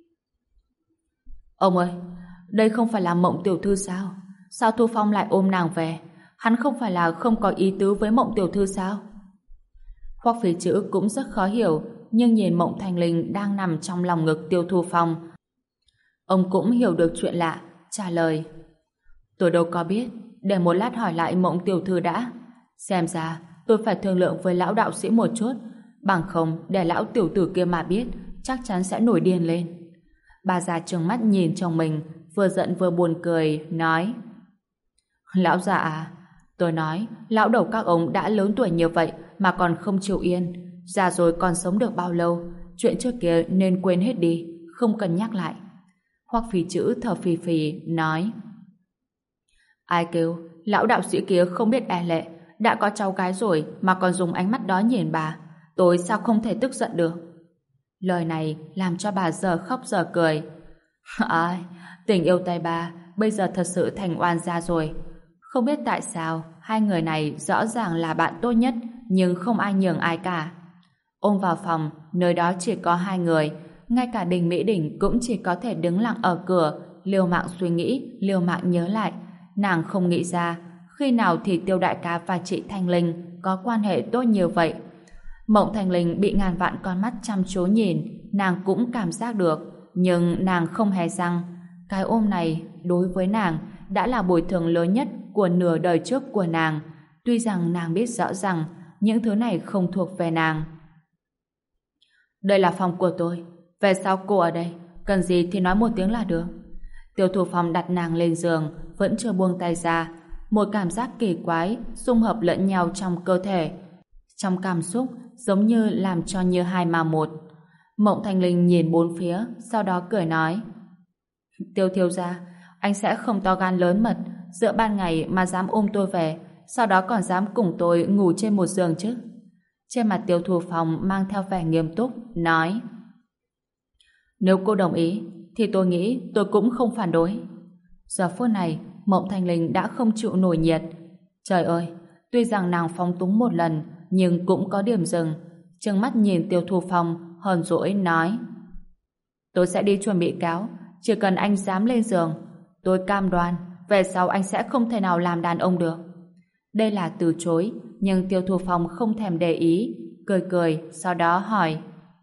Ông ơi, đây không phải là Mộng tiểu thư sao? Sao Thu Phong lại ôm nàng về? Hắn không phải là không có ý tứ với Mộng tiểu thư sao? Hoắc Phí Chữ cũng rất khó hiểu, nhưng nhìn Mộng Thanh Linh đang nằm trong lòng ngực Tiêu Thu Phong, ông cũng hiểu được chuyện lạ, trả lời: tôi đâu có biết, để một lát hỏi lại Mộng tiểu thư đã. Xem ra tôi phải thương lượng với lão đạo sĩ một chút, bằng không để lão tiểu tử kia mà biết chắc chắn sẽ nổi điên lên. Bà già trừng mắt nhìn chồng mình, vừa giận vừa buồn cười, nói: lão già à, tôi nói lão đầu các ông đã lớn tuổi như vậy mà còn không chịu yên, già rồi còn sống được bao lâu, chuyện trước kia nên quên hết đi, không cần nhắc lại. Hoắc Phí Chữ thở phì phì nói: ai kêu lão đạo sĩ kia không biết e lệ, đã có cháu gái rồi mà còn dùng ánh mắt đó nhìn bà, tôi sao không thể tức giận được. Lời này làm cho bà giờ khóc giờ cười. Ai, tình yêu tay bà bây giờ thật sự thành oan gia rồi. Không biết tại sao hai người này rõ ràng là bạn tốt nhất nhưng không ai nhường ai cả. Ôm vào phòng, nơi đó chỉ có hai người, ngay cả Đình Mỹ Đình cũng chỉ có thể đứng lặng ở cửa, liều mạng suy nghĩ, liều mạng nhớ lại. Nàng không nghĩ ra khi nào thì Tiêu đại ca và chị Thanh Linh có quan hệ tốt như vậy. Mộng Thanh Linh bị ngàn vạn con mắt chăm chú nhìn, nàng cũng cảm giác được, nhưng nàng không hề răng. Cái ôm này đối với nàng đã là bồi thường lớn nhất của nửa đời trước của nàng, tuy rằng nàng biết rõ rằng những thứ này không thuộc về nàng. Đây là phòng của tôi, về sau cô ở đây, cần gì thì nói một tiếng là được. Tiêu Thủ Phong đặt nàng lên giường, vẫn chưa buông tay ra. Một cảm giác kỳ quái xung hợp lẫn nhau trong cơ thể, trong cảm xúc giống như làm cho như hai mà một. Mộng Thanh Linh nhìn bốn phía, sau đó cười nói: Tiêu thiếu gia, anh sẽ không to gan lớn mật giữa ban ngày mà dám ôm tôi về, sau đó còn dám cùng tôi ngủ trên một giường chứ? Trên mặt Tiêu Thủ Phong mang theo vẻ nghiêm túc, nói: Nếu cô đồng ý, thì tôi nghĩ tôi cũng không phản đối. Giờ phút này, Mộng Thanh Linh đã không chịu nổi nhiệt. Trời ơi, tuy rằng nàng phóng túng một lần, nhưng cũng có điểm dừng. Trừng mắt nhìn Tiêu Thủ Phong, hờn dỗi nói: Tôi sẽ đi chuẩn bị cáo, chỉ cần anh dám lên giường, tôi cam đoan về sau anh sẽ không thể nào làm đàn ông được. Đây là từ chối, nhưng Tiêu Thủ Phong không thèm để ý, cười cười, sau đó hỏi: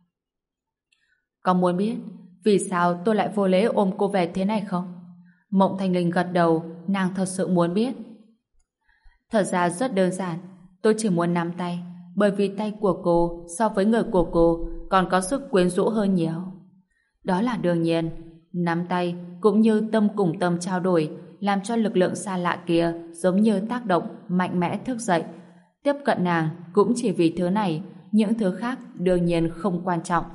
Có muốn biết vì sao tôi lại vô lễ ôm cô về thế này không? Mộng Thanh Linh gật đầu, nàng thật sự muốn biết. Thật ra rất đơn giản, tôi chỉ muốn nắm tay, bởi vì tay của cô so với người của cô còn có sức quyến rũ hơn nhiều. Đó là đương nhiên, nắm tay cũng như tâm cùng tâm trao đổi, làm cho lực lượng xa lạ kia giống như tác động mạnh mẽ thức dậy. Tiếp cận nàng cũng chỉ vì thứ này, những thứ khác đương nhiên không quan trọng.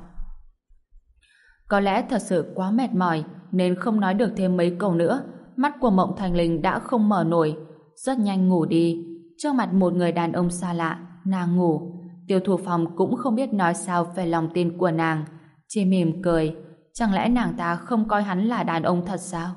Có lẽ thật sự quá mệt mỏi nên không nói được thêm mấy câu nữa, mắt của Mộng Thanh Linh đã không mở nổi, rất nhanh ngủ đi. Trước mặt một người đàn ông xa lạ, nàng ngủ. Tiêu Thủ Phong cũng không biết nói sao về lòng tin của nàng, chỉ mỉm cười. Chẳng lẽ nàng ta không coi hắn là đàn ông thật sao?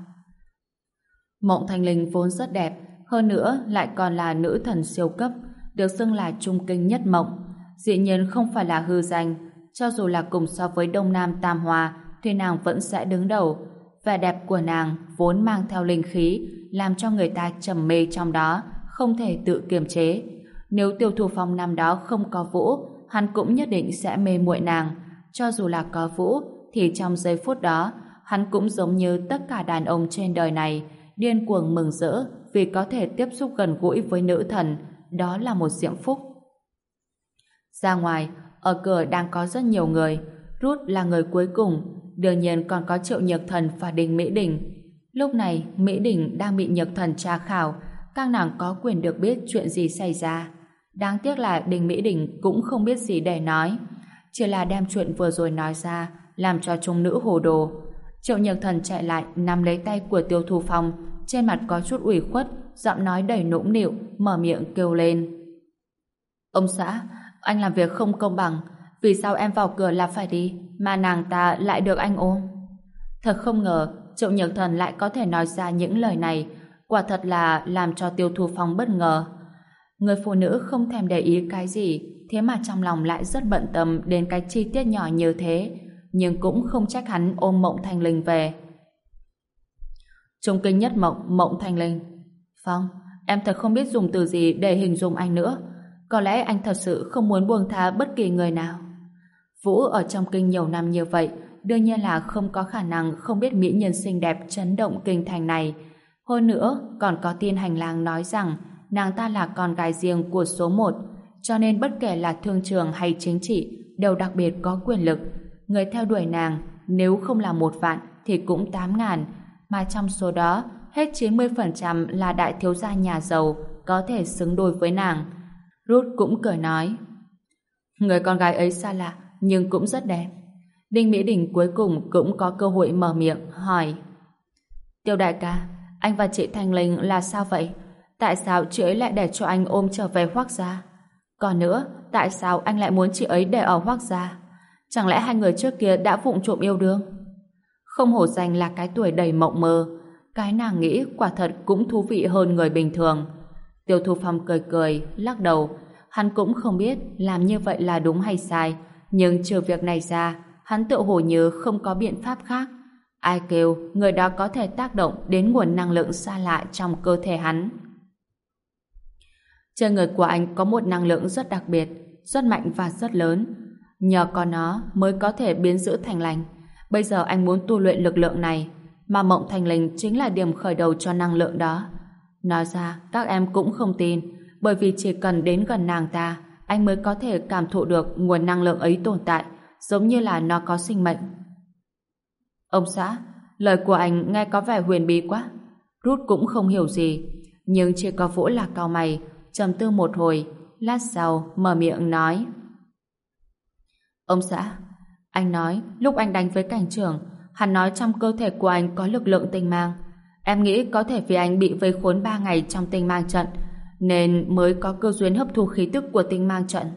Mộng Thanh Linh vốn rất đẹp, hơn nữa lại còn là nữ thần siêu cấp, được xưng là trung kinh nhất mộng. Dĩ nhiên không phải là hư danh, cho dù là cùng so với Đông Nam Tam Hoa thì nàng vẫn sẽ đứng đầu. Vẻ đẹp của nàng vốn mang theo linh khí, làm cho người ta trầm mê trong đó, không thể tự kiềm chế. Nếu Tiêu Thủ Phong năm đó không có Vũ, hắn cũng nhất định sẽ mê muội nàng. Cho dù là có Vũ, thì trong giây phút đó, hắn cũng giống như tất cả đàn ông trên đời này, điên cuồng mừng rỡ vì có thể tiếp xúc gần gũi với nữ thần. Đó là một diễm phúc. Ra ngoài, ở cửa đang có rất nhiều người. Ruth là người cuối cùng, đương nhiên còn có Triệu Nhược Thần và Đình Mỹ Đình. Lúc này, Mỹ Đình đang bị Nhược Thần tra khảo, các nàng có quyền được biết chuyện gì xảy ra. Đáng tiếc là Đình Mỹ Đình cũng không biết gì để nói, chỉ là đem chuyện vừa rồi nói ra, làm cho chúng nữ hồ đồ. Triệu Nhược Thần chạy lại nắm lấy tay của Tiêu Thủ Phong, trên mặt có chút ủy khuất, giọng nói đầy nũng nịu, mở miệng kêu lên: Ông xã, anh làm việc không công bằng, vì sao em vào cửa là phải đi, mà nàng ta lại được anh ôm? Thật không ngờ Triệu Nhược Thần lại có thể nói ra những lời này, quả thật là làm cho Tiêu Thủ Phong bất ngờ. Người phụ nữ không thèm để ý cái gì, thế mà trong lòng lại rất bận tâm đến cái chi tiết nhỏ như thế, nhưng cũng không trách hắn ôm Mộng Thanh Linh về. Trung kinh nhất mộng, Mộng Thanh Linh. Phong, em thật không biết dùng từ gì để hình dung anh nữa. Có lẽ anh thật sự không muốn buông tha bất kỳ người nào. Vũ ở trong kinh nhiều năm như vậy, đương nhiên là không có khả năng không biết mỹ nhân xinh đẹp chấn động kinh thành này. Hơn nữa, còn có tin hành lang nói rằng nàng ta là con gái riêng của số 1, cho nên bất kể là thương trường hay chính trị đều đặc biệt có quyền lực. Người theo đuổi nàng nếu không là 1 vạn thì cũng 8.000, mà trong số đó hết 90% là đại thiếu gia nhà giàu có thể xứng đôi với nàng. Ruth cũng cười nói: Người con gái ấy xa lạ nhưng cũng rất đẹp. Đinh Mỹ Đình cuối cùng cũng có cơ hội mở miệng hỏi: Tiêu đại ca, anh và chị Thanh Linh là sao vậy? Tại sao chị ấy lại để cho anh ôm trở về Hoác gia? Còn nữa, tại sao anh lại muốn chị ấy để ở Hoác gia? Chẳng lẽ hai người trước kia đã vụng trộm yêu đương? Không hổ danh là cái tuổi đầy mộng mơ, cái nàng nghĩ quả thật cũng thú vị hơn người bình thường. Tiêu Thủ Phong cười cười, lắc đầu. Hắn cũng không biết làm như vậy là đúng hay sai, Nhưng trừ việc này ra, hắn tự hồ như không có biện pháp khác. Ai kêu người đó có thể tác động đến nguồn năng lượng xa lạ trong cơ thể hắn. Trên người của anh có một năng lượng rất đặc biệt, rất mạnh và rất lớn. Nhờ có nó mới có thể biến dữ thành lành. Bây giờ anh muốn tu luyện lực lượng này, mà Mộng Thành Linh chính là điểm khởi đầu cho năng lượng đó. Nói ra, các em cũng không tin, bởi vì chỉ cần đến gần nàng ta, anh mới có thể cảm thụ được nguồn năng lượng ấy tồn tại, giống như là nó có sinh mệnh. Ông xã, lời của anh nghe có vẻ huyền bí quá. Rút cũng không hiểu gì, nhưng chỉ có Vũ là cau mày, trầm tư một hồi, lát sau mở miệng nói. Ông xã, anh nói lúc anh đánh với cảnh trưởng, hắn nói trong cơ thể của anh có lực lượng tinh mang. Em nghĩ có thể vì anh bị vây khốn 3 ngày trong tinh mang trận, nên mới có cơ duyên hấp thu khí tức của tinh mang trận.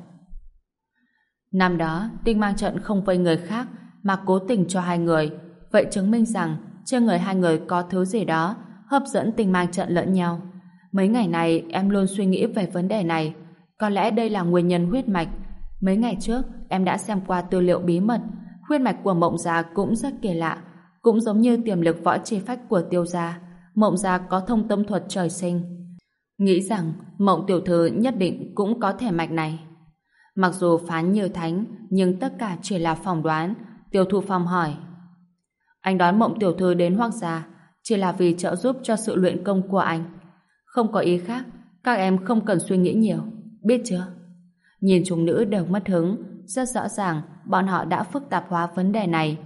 Năm đó, tinh mang trận không vây người khác, mà cố tình cho hai người. Vậy chứng minh rằng trên người hai người có thứ gì đó hấp dẫn tinh mang trận lẫn nhau. Mấy ngày này em luôn suy nghĩ về vấn đề này. Có lẽ đây là nguyên nhân huyết mạch. Mấy ngày trước em đã xem qua tư liệu bí mật. Huyết mạch của Mộng Gia cũng rất kỳ lạ. Cũng giống như tiềm lực võ chi phách của Tiêu Gia, Mộng Gia có thông tâm thuật trời sinh. Nghĩ rằng Mộng tiểu thư nhất định cũng có thể mạch này. Mặc dù phán như thánh, nhưng tất cả chỉ là phỏng đoán. Tiêu Thu Phong hỏi: Anh đoán Mộng tiểu thư đến Hoắc Gia chỉ là vì trợ giúp cho sự luyện công của anh. Không có ý khác, các em không cần suy nghĩ nhiều, biết chưa? Nhìn chúng nữ đều mất hứng, rất rõ ràng bọn họ đã phức tạp hóa vấn đề này.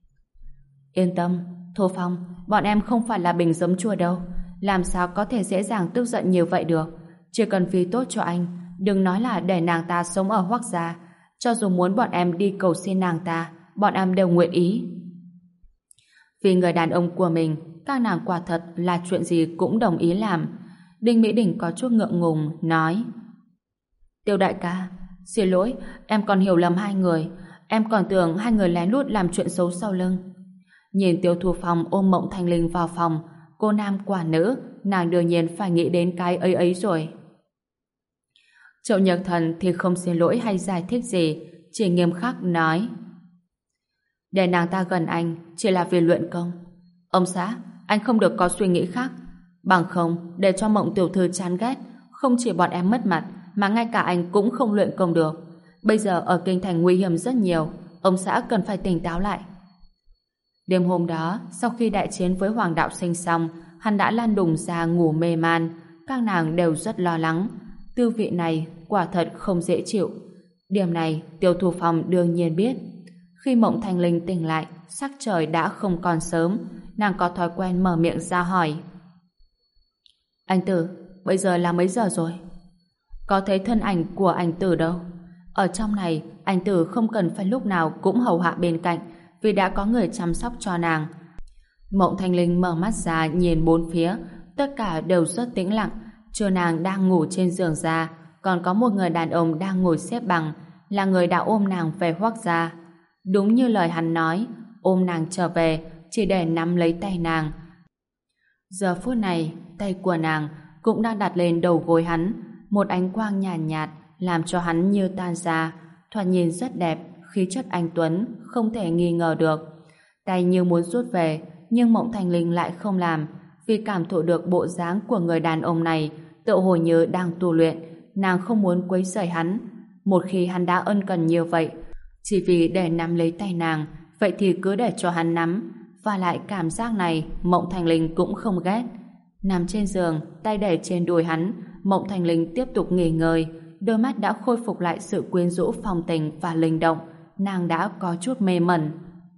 Yên tâm, Thu Phong, bọn em không phải là bình giấm chua đâu, làm sao có thể dễ dàng tức giận như vậy được. Chỉ cần vì tốt cho anh, đừng nói là để nàng ta sống ở Hoắc Gia, cho dù muốn bọn em đi cầu xin nàng ta, bọn em đều nguyện ý. Vì người đàn ông của mình, các nàng quả thật là chuyện gì cũng đồng ý làm. Đinh Mỹ Đình có chút ngượng ngùng, nói: Tiêu đại ca, xin lỗi, em còn hiểu lầm hai người. Em còn tưởng hai người lén lút làm chuyện xấu sau lưng. Nhìn Tiêu Thu Phong ôm Mộng Thanh Linh vào phòng, cô nam quả nữ, nàng đương nhiên phải nghĩ đến cái ấy ấy rồi. Triệu Nhược Thần thì không xin lỗi hay giải thích gì, chỉ nghiêm khắc nói: Để nàng ta gần anh chỉ là vì luyện công. Ông xã, anh không được có suy nghĩ khác. Bằng không, để cho Mộng tiểu thư chán ghét, không chỉ bọn em mất mặt, mà ngay cả anh cũng không luyện công được. Bây giờ ở kinh thành nguy hiểm rất nhiều, ông xã cần phải tỉnh táo lại. Đêm hôm đó, sau khi đại chiến với Hoàng Đạo Sinh xong, hắn đã lăn đùng ra ngủ mê man. Các nàng đều rất lo lắng. Tư vị này quả thật không dễ chịu. Điểm này Tiêu Thu Phong đương nhiên biết. Khi Mộng Thanh Linh tỉnh lại, sắc trời đã không còn sớm. Nàng có thói quen mở miệng ra hỏi: Anh Tử, bây giờ là mấy giờ rồi? Có thấy thân ảnh của anh Tử đâu? Ở trong này, anh Tử không cần phải lúc nào cũng hầu hạ bên cạnh, vì đã có người chăm sóc cho nàng. Mộng Thanh Linh mở mắt ra nhìn bốn phía, tất cả đều rất tĩnh lặng. Trừ nàng đang ngủ trên giường ra, còn có một người đàn ông đang ngồi xếp bằng, là người đã ôm nàng về Hoắc Gia. Đúng như lời hắn nói, ôm nàng trở về chỉ để nắm lấy tay nàng. Giờ phút này, tay của nàng cũng đang đặt lên đầu gối hắn, một ánh quang nhàn nhạt, làm cho hắn như tan ra, thoạt nhìn rất đẹp, khí chất anh tuấn không thể nghi ngờ được. Tay như muốn rút về, nhưng Mộng Thanh Linh lại không làm, vì cảm thụ được bộ dáng của người đàn ông này tự hồ như đang tu luyện, nàng không muốn quấy rầy hắn. Một khi hắn đã ân cần như vậy, chỉ vì để nắm lấy tay nàng, vậy thì cứ để cho hắn nắm. Và lại cảm giác này Mộng Thanh Linh cũng không ghét. Nằm trên giường, tay để trên đùi hắn, Mộng Thanh Linh tiếp tục nghỉ ngơi, đôi mắt đã khôi phục lại sự quyến rũ phong tình và linh động, nàng đã có chút mê mẩn.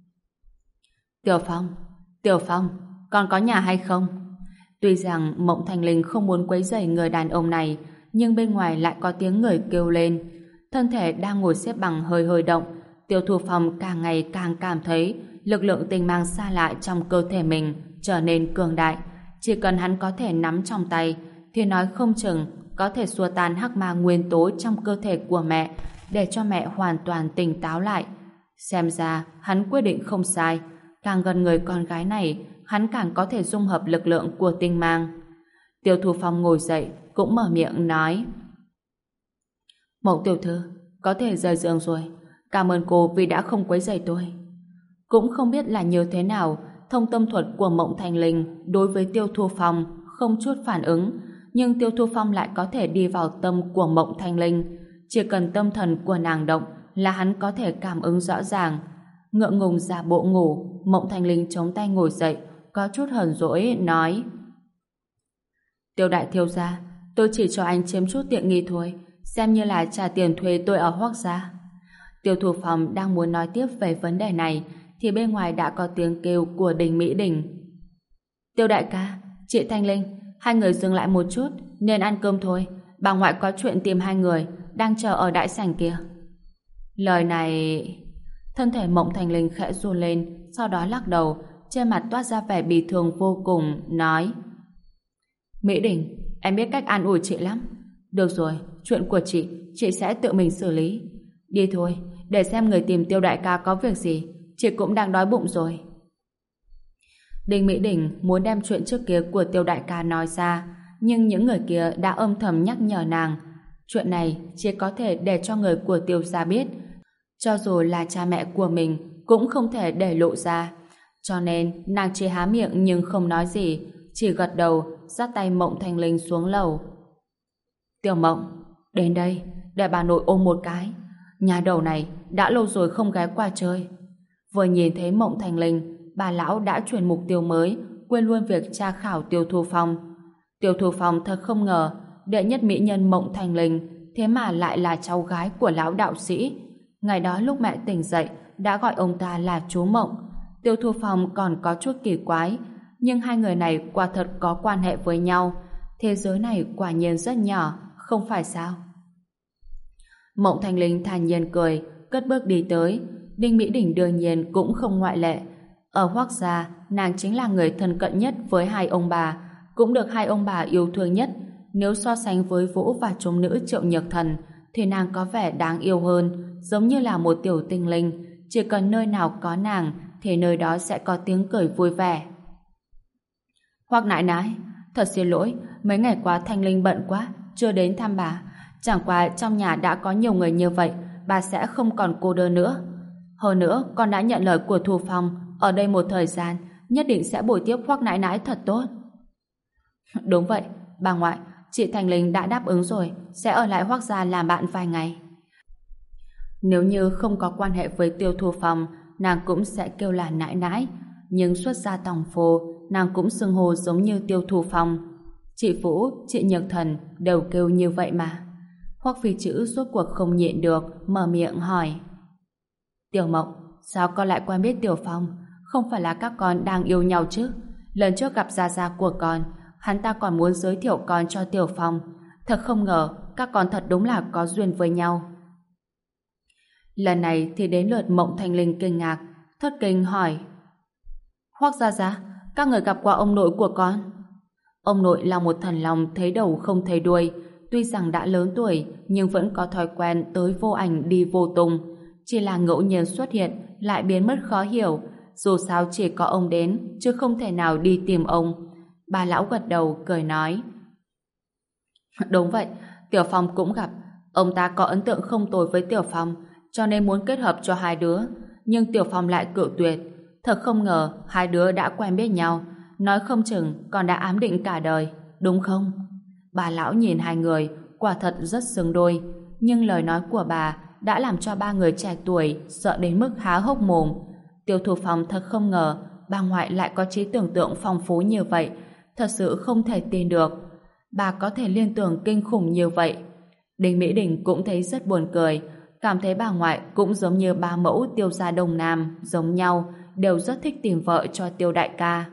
Tiểu Phong, con có nhà hay không? Tuy rằng Mộng Thanh Linh không muốn quấy rầy người đàn ông này, nhưng bên ngoài lại có tiếng người kêu lên. Thân thể đang ngồi xếp bằng hơi hơi động, Tiêu Thu Phong càng ngày càng cảm thấy lực lượng tinh mang xa lạ trong cơ thể mình trở nên cường đại. Chỉ cần hắn có thể nắm trong tay, thì nói không chừng có thể xua tan hắc ma nguyên tố trong cơ thể của mẹ, để cho mẹ hoàn toàn tỉnh táo lại. Xem ra hắn quyết định không sai, càng gần người con gái này, hắn càng có thể dung hợp lực lượng của tinh mang. Tiêu Thu Phong ngồi dậy, cũng mở miệng nói: Mộng tiểu thư, có thể rời giường rồi. Cảm ơn cô vì đã không quấy rầy tôi. Cũng không biết là như thế nào, thông tâm thuật của Mộng Thanh Linh đối với Tiêu Thu Phong không chút phản ứng, nhưng Tiêu Thu Phong lại có thể đi vào tâm của Mộng Thanh Linh. Chỉ cần tâm thần của nàng động là hắn có thể cảm ứng rõ ràng. Ngượng ngùng giả bộ ngủ, Mộng Thanh Linh chống tay ngồi dậy, có chút hờn dỗi nói: Tiêu đại thiếu gia, tôi chỉ cho anh chiếm chút tiện nghi thôi, xem như là trả tiền thuê tôi ở Hoắc gia. Tiêu Thu Phong đang muốn nói tiếp về vấn đề này thì bên ngoài đã có tiếng kêu của Đình Mỹ Đình. Tiêu đại ca, chị Thanh Linh, hai người dừng lại một chút, nên ăn cơm thôi. Bà ngoại có chuyện tìm hai người, đang chờ ở đại sảnh kia. Lời này... Thân thể Mộng Thanh Linh khẽ run lên, sau đó lắc đầu, trên mặt toát ra vẻ bi thương vô cùng, nói: Mỹ Đình, em biết cách an ủi chị lắm. Được rồi, chuyện của chị sẽ tự mình xử lý. Đi thôi, để xem người tìm Tiêu đại ca có việc gì, chị cũng đang đói bụng rồi. Đinh Mỹ Đình muốn đem chuyện trước kia của Tiêu đại ca nói ra, nhưng những người kia đã âm thầm nhắc nhở nàng. Chuyện này chỉ có thể để cho người của Tiêu gia biết, cho dù là cha mẹ của mình cũng không thể để lộ ra. Cho nên nàng chỉ há miệng nhưng không nói gì, chỉ gật đầu, dắt tay Mộng Thanh Linh xuống lầu. Tiểu Mộng, đến đây, để bà nội ôm một cái. Nhà đầu này đã lâu rồi không ghé qua chơi. Vừa nhìn thấy Mộng Thanh Linh, bà lão đã chuyển mục tiêu mới, quên luôn việc tra khảo Tiêu Thu Phong. Tiêu Thu Phong thật không ngờ, đệ nhất mỹ nhân Mộng Thanh Linh thế mà lại là cháu gái của lão đạo sĩ. Ngày đó lúc mẹ tỉnh dậy đã gọi ông ta là chú Mộng. Tiêu Thu Phong còn có chút kỳ quái, nhưng hai người này quả thật có quan hệ với nhau. Thế giới này quả nhiên rất nhỏ, không phải sao? Mộng Thanh Linh thản nhiên cười, cất bước đi tới. Đinh Mỹ Đình đương nhiên cũng không ngoại lệ. Ở Hoắc gia, nàng chính là người thân cận nhất với hai ông bà, cũng được hai ông bà yêu thương nhất. Nếu so sánh với Vũ và chúng nữ Triệu Nhược Thần, thì nàng có vẻ đáng yêu hơn, giống như là một tiểu tinh linh. Chỉ cần nơi nào có nàng, thì nơi đó sẽ có tiếng cười vui vẻ. Hoắc nãi nãi, thật xin lỗi, mấy ngày qua Thanh Linh bận quá, chưa đến thăm bà. Chẳng qua trong nhà đã có nhiều người như vậy, bà sẽ không còn cô đơn nữa. Hơn nữa, con đã nhận lời của Thu Phong, ở đây một thời gian, nhất định sẽ bồi tiếp Hoắc nãi nãi thật tốt. Đúng vậy, bà ngoại, chị Thanh Linh đã đáp ứng rồi, sẽ ở lại Hoắc gia làm bạn vài ngày. Nếu như không có quan hệ với Tiêu Thu Phong, nàng cũng sẽ kêu là nãi nãi, nhưng xuất gia tòng phô, nàng cũng xưng hô giống như Tiêu Thu Phong. Chị Vũ, chị Nhược Thần đều kêu như vậy mà. Hoắc Phi Chữ rốt cuộc không nhịn được, mở miệng hỏi: Tiểu Mộng, sao con lại quen biết Tiểu Phong? Không phải là các con đang yêu nhau chứ? Lần trước gặp gia gia của con, hắn ta còn muốn giới thiệu con cho Tiểu Phong. Thật không ngờ, các con thật đúng là có duyên với nhau. Lần này thì đến lượt Mộng Thanh Linh kinh ngạc, thất kinh hỏi: Hoắc gia gia, các người gặp qua ông nội của con? Ông nội là một thần lòng thấy đầu không thấy đuôi, tuy rằng đã lớn tuổi nhưng vẫn có thói quen tới vô ảnh đi vô tung, chỉ là ngẫu nhiên xuất hiện lại biến mất khó hiểu. Dù sao chỉ có ông đến chứ không thể nào đi tìm ông. Bà lão gật đầu cười nói: Đúng vậy, Tiểu Phong cũng gặp. Ông ta có ấn tượng không tồi với Tiểu Phong, cho nên muốn kết hợp cho hai đứa, nhưng Tiểu Phong lại cự tuyệt. Thật không ngờ hai đứa đã quen biết nhau, nói không chừng còn đã ám định cả đời, đúng không? Bà lão nhìn hai người, quả thật rất xứng đôi, nhưng lời nói của bà đã làm cho ba người trẻ tuổi sợ đến mức há hốc mồm. Tiêu Thu Phong thật không ngờ bà ngoại lại có trí tưởng tượng phong phú như vậy, thật sự không thể tin được. Bà có thể liên tưởng kinh khủng như vậy. Đinh Mỹ Đình cũng thấy rất buồn cười, cảm thấy bà ngoại cũng giống như ba mẫu Tiêu gia Đông Nam giống nhau, đều rất thích tìm vợ cho Tiêu đại ca.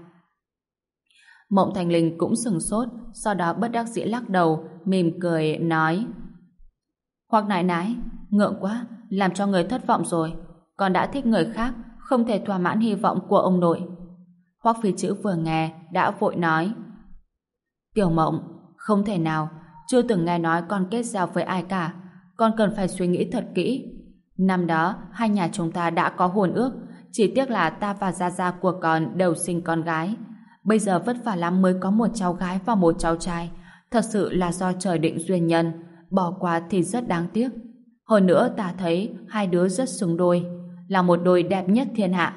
Mộng Thanh Linh cũng sừng sốt, sau đó bất đắc dĩ lắc đầu, mỉm cười nói: Hoắc nãi nãi, ngượng quá, làm cho người thất vọng rồi. Con đã thích người khác, không thể thỏa mãn hy vọng của ông nội. Hoắc Phi Chữ vừa nghe đã vội nói: Tiểu Mộng, không thể nào, chưa từng nghe nói con kết giao với ai cả. Con cần phải suy nghĩ thật kỹ. Năm đó hai nhà chúng ta đã có hôn ước, chỉ tiếc là ta và gia gia của con đều sinh con gái. Bây giờ vất vả lắm mới có một cháu gái và một cháu trai, thật sự là do trời định duyên nhân, bỏ qua thì rất đáng tiếc. Hơn nữa ta thấy hai đứa rất xứng đôi, là một đôi đẹp nhất thiên hạ.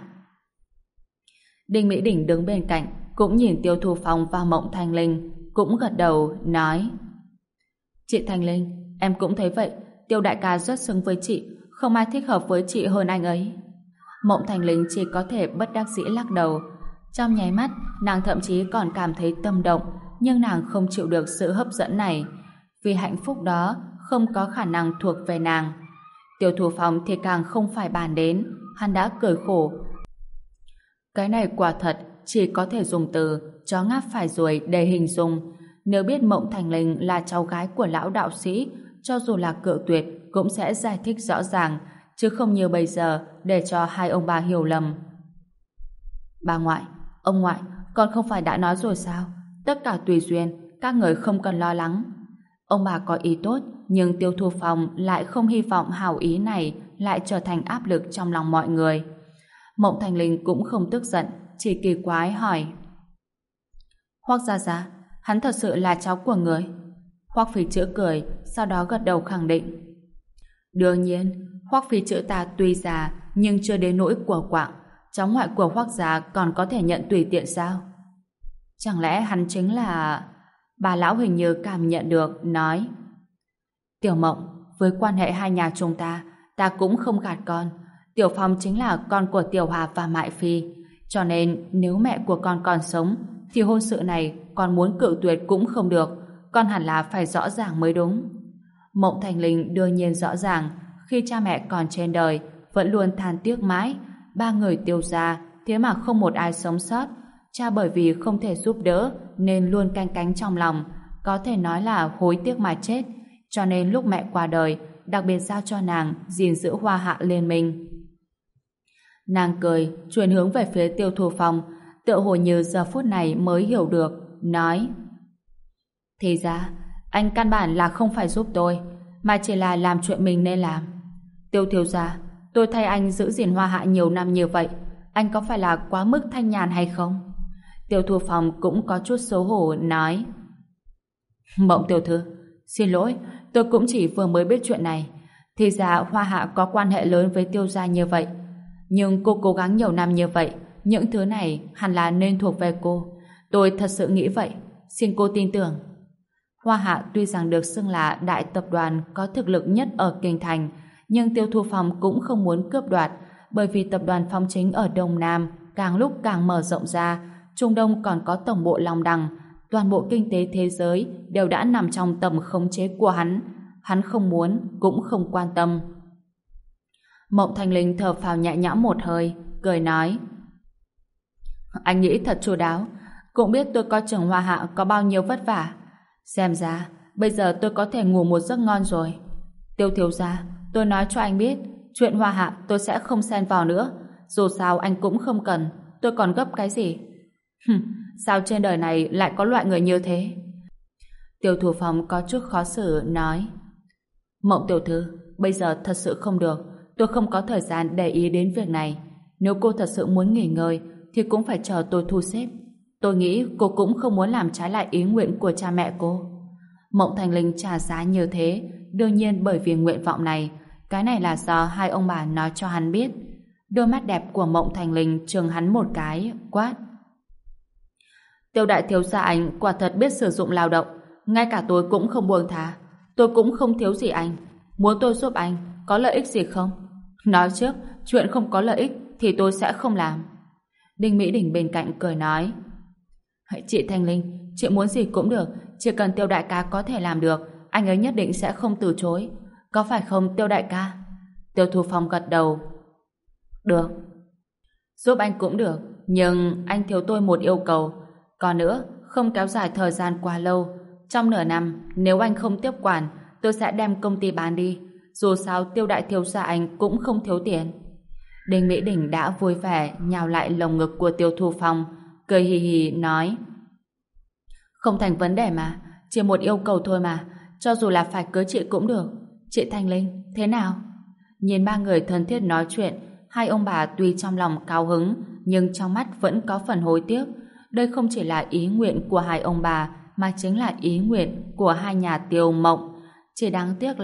Đinh Mỹ Đỉnh đứng bên cạnh, cũng nhìn Tiêu Thu Phong và Mộng Thanh Linh, cũng gật đầu, nói: Chị Thanh Linh, em cũng thấy vậy, Tiêu đại ca rất xứng với chị, không ai thích hợp với chị hơn anh ấy. Mộng Thanh Linh chỉ có thể bất đắc dĩ lắc đầu. Trong nháy mắt, nàng thậm chí còn cảm thấy tâm động, nhưng nàng không chịu được sự hấp dẫn này. Vì hạnh phúc đó không có khả năng thuộc về nàng. Tiêu Thu Phong thì càng không phải bàn đến, hắn đã cười khổ. Cái này quả thật chỉ có thể dùng từ chó ngáp phải ruồi để hình dung. Nếu biết Mộng Thanh Linh là cháu gái của lão đạo sĩ, cho dù là cự tuyệt cũng sẽ giải thích rõ ràng, chứ không như bây giờ để cho hai ông bà hiểu lầm. Bà ngoại, ông ngoại, con không phải đã nói rồi sao? Tất cả tùy duyên, các người không cần lo lắng. Ông bà có ý tốt, nhưng Tiêu Thu Phong lại không hy vọng hảo ý này lại trở thành áp lực trong lòng mọi người. Mộng Thanh Linh cũng không tức giận, chỉ kỳ quái hỏi: Hoắc gia gia, hắn thật sự là cháu của người? Hoắc Phi Chữ cười, sau đó gật đầu khẳng định. Đương nhiên, Hoắc Phi Chữ ta tuy già nhưng chưa đến nỗi của quạng, cháu ngoại của Hoắc gia còn có thể nhận tùy tiện sao? Chẳng lẽ hắn chính là... Bà lão hình như cảm nhận được, nói: Tiểu Mộng, với quan hệ hai nhà chúng ta cũng không gạt con. Tiểu Phong chính là con của Tiểu Hà và Mại Phi, cho nên nếu mẹ của con còn sống thì hôn sự này con muốn cự tuyệt cũng không được, con hẳn là phải rõ ràng mới đúng. Mộng Thanh Linh đương nhiên rõ ràng, khi cha mẹ còn trên đời vẫn luôn than tiếc mãi, ba người Tiêu gia thế mà không một ai sống sót. Cha bởi vì không thể giúp đỡ nên luôn canh cánh trong lòng, có thể nói là hối tiếc mà chết, cho nên lúc mẹ qua đời đặc biệt giao cho nàng gìn giữ Hoa Hạ liên minh. Nàng cười, chuyển hướng về phía Tiêu Thu Phong, tựa hồ như giờ phút này mới hiểu được, nói: Thì ra, anh căn bản là không phải giúp tôi, mà chỉ là làm chuyện mình nên làm. Tiêu thiếu gia, tôi thay anh giữ gìn Hoa Hạ nhiều năm như vậy, anh có phải là quá mức thanh nhàn hay không? Tiêu Thu Phong cũng có chút xấu hổ, nói: Mộng tiểu thư, xin lỗi, tôi cũng chỉ vừa mới biết chuyện này. Thì ra Hoa Hạ có quan hệ lớn với Tiêu gia như vậy. Nhưng cô cố gắng nhiều năm như vậy, những thứ này hẳn là nên thuộc về cô. Tôi thật sự nghĩ vậy, xin cô tin tưởng. Hoa Hạ tuy rằng được xưng là đại tập đoàn có thực lực nhất ở Kinh Thành, nhưng Tiêu Thu Phong cũng không muốn cướp đoạt, bởi vì tập đoàn Phong Chính ở Đông Nam càng lúc càng mở rộng ra, Trung Đông còn có tổng bộ Long Đằng, toàn bộ kinh tế thế giới đều đã nằm trong tầm khống chế của hắn. Hắn không muốn, cũng không quan tâm. Mộng Thanh Linh thở phào nhẹ nhõm một hơi, cười nói: Anh nghĩ thật chu đáo, cũng biết tôi coi chừng Hoa Hạ có bao nhiêu vất vả. Xem ra, bây giờ tôi có thể ngủ một giấc ngon rồi. Tiêu thiếu gia, tôi nói cho anh biết, chuyện Hoa Hạ tôi sẽ không xen vào nữa. Dù sao anh cũng không cần, tôi còn gấp cái gì? Sao trên đời này lại có loại người như thế? Tiêu Thủ Phong có chút khó xử, nói: Mộng tiểu thư, bây giờ thật sự không được, tôi không có thời gian để ý đến việc này. Nếu cô thật sự muốn nghỉ ngơi thì cũng phải chờ tôi thu xếp. Tôi nghĩ cô cũng không muốn làm trái lại ý nguyện của cha mẹ cô. Mộng Thành Linh trả giá như thế, đương nhiên bởi vì nguyện vọng này. Cái này là do hai ông bà nói cho hắn biết. Đôi mắt đẹp của Mộng Thành Linh trừng hắn một cái, quát: Tiêu đại thiếu gia anh quả thật biết sử dụng lao động, ngay cả tôi cũng không buông tha. Tôi cũng không thiếu gì anh. Muốn tôi giúp anh, có lợi ích gì không? Nói trước, chuyện không có lợi ích thì tôi sẽ không làm. Đinh Mỹ Đình bên cạnh cười nói: Chị Thanh Linh, chị muốn gì cũng được, chỉ cần Tiêu đại ca có thể làm được, anh ấy nhất định sẽ không từ chối. Có phải không Tiêu đại ca? Tiêu Thu Phong gật đầu. Được. Giúp anh cũng được, nhưng anh thiếu tôi một yêu cầu. Còn nữa, không kéo dài thời gian quá lâu. Trong nửa năm, nếu anh không tiếp quản, tôi sẽ đem công ty bán đi. Dù sao Tiêu đại thiếu gia anh cũng không thiếu tiền. Đinh Mỹ Đình đã vui vẻ nhào lại lồng ngực của Tiêu Thu Phong, cười hì hì nói: Không thành vấn đề mà, chỉ một yêu cầu thôi mà, cho dù là phải cưới chị cũng được. Chị Thanh Linh, thế nào? Nhìn ba người thân thiết nói chuyện, hai ông bà tuy trong lòng cao hứng, nhưng trong mắt vẫn có phần hối tiếc. Đây không chỉ là ý nguyện của hai ông bà, mà chính là ý nguyện của hai nhà Tiêu Mộng. Chỉ đáng tiếc là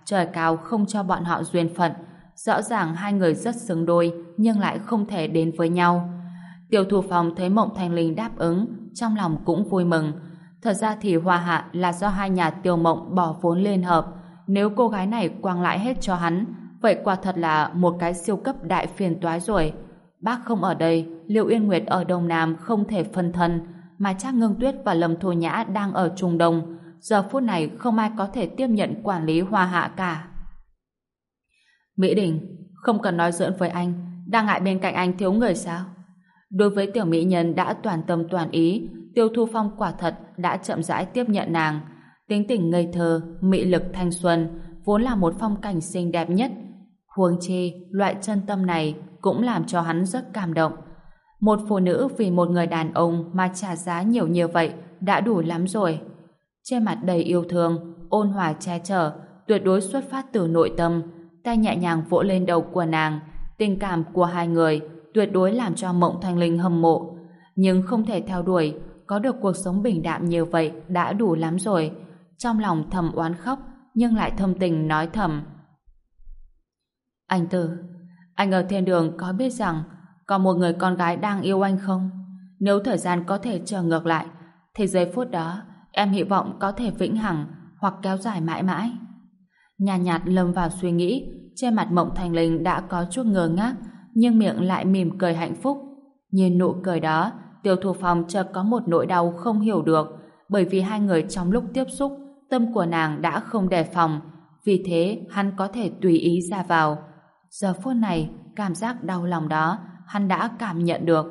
trời cao không cho bọn họ duyên phận. Rõ ràng hai người rất xứng đôi nhưng lại không thể đến với nhau. Tiêu Thu Phong thấy Mộng Thanh Linh đáp ứng, trong lòng cũng vui mừng. Thật ra thì Hoa Hạ là do hai nhà Tiêu Mộng bỏ vốn liên hợp. Nếu cô gái này quăng lại hết cho hắn, vậy quả thật là một cái siêu cấp đại phiền toái rồi. Bác không ở đây, Liệu Yên Nguyệt ở Đông Nam không thể phân thân, mà Trác Ngưng Tuyết và Lâm Thô Nhã đang ở Trung Đông. Giờ phút này không ai có thể tiếp nhận quản lý Hoa Hạ cả. Mỹ Đình, không cần nói giỡn với anh, đang ngại bên cạnh anh thiếu người sao? Đối với tiểu mỹ nhân đã toàn tâm toàn ý, Tiêu Thu Phong quả thật đã chậm rãi tiếp nhận nàng. Tính tình ngây thơ, mị lực thanh xuân, vốn là một phong cảnh xinh đẹp nhất. Huống chi, loại chân tâm này cũng làm cho hắn rất cảm động. Một phụ nữ vì một người đàn ông mà trả giá nhiều như vậy đã đủ lắm rồi. Trên mặt đầy yêu thương, ôn hòa che chở, tuyệt đối xuất phát từ nội tâm, tay nhẹ nhàng vỗ lên đầu của nàng. Tình cảm của hai người tuyệt đối làm cho Mộng Thanh Linh hâm mộ. Nhưng không thể theo đuổi, có được cuộc sống bình đạm như vậy đã đủ lắm rồi. Trong lòng thầm oán khóc, nhưng lại thâm tình nói thầm. Anh Tư, anh ở thiên đường có biết rằng có một người con gái đang yêu anh không? Nếu thời gian có thể trở ngược lại, thì giây phút đó em hy vọng có thể vĩnh hằng hoặc kéo dài mãi mãi. Nhàn nhạt lâm vào suy nghĩ, trên mặt Mộng Thanh Linh đã có chút ngơ ngác, nhưng miệng lại mỉm cười hạnh phúc. Nhìn nụ cười đó, Tiêu Thu Phong chợt có một nỗi đau không hiểu được, bởi vì hai người trong lúc tiếp xúc, tâm của nàng đã không đề phòng, vì thế hắn có thể tùy ý ra vào. Giờ phút này, cảm giác đau lòng đó hắn đã cảm nhận được.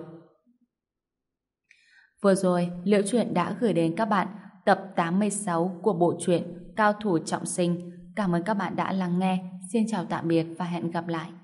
Vừa rồi, Liễu Chuyện đã gửi đến các bạn tập 86 của bộ truyện Cao Thủ Trọng Sinh. Cảm ơn các bạn đã lắng nghe. Xin chào tạm biệt và hẹn gặp lại.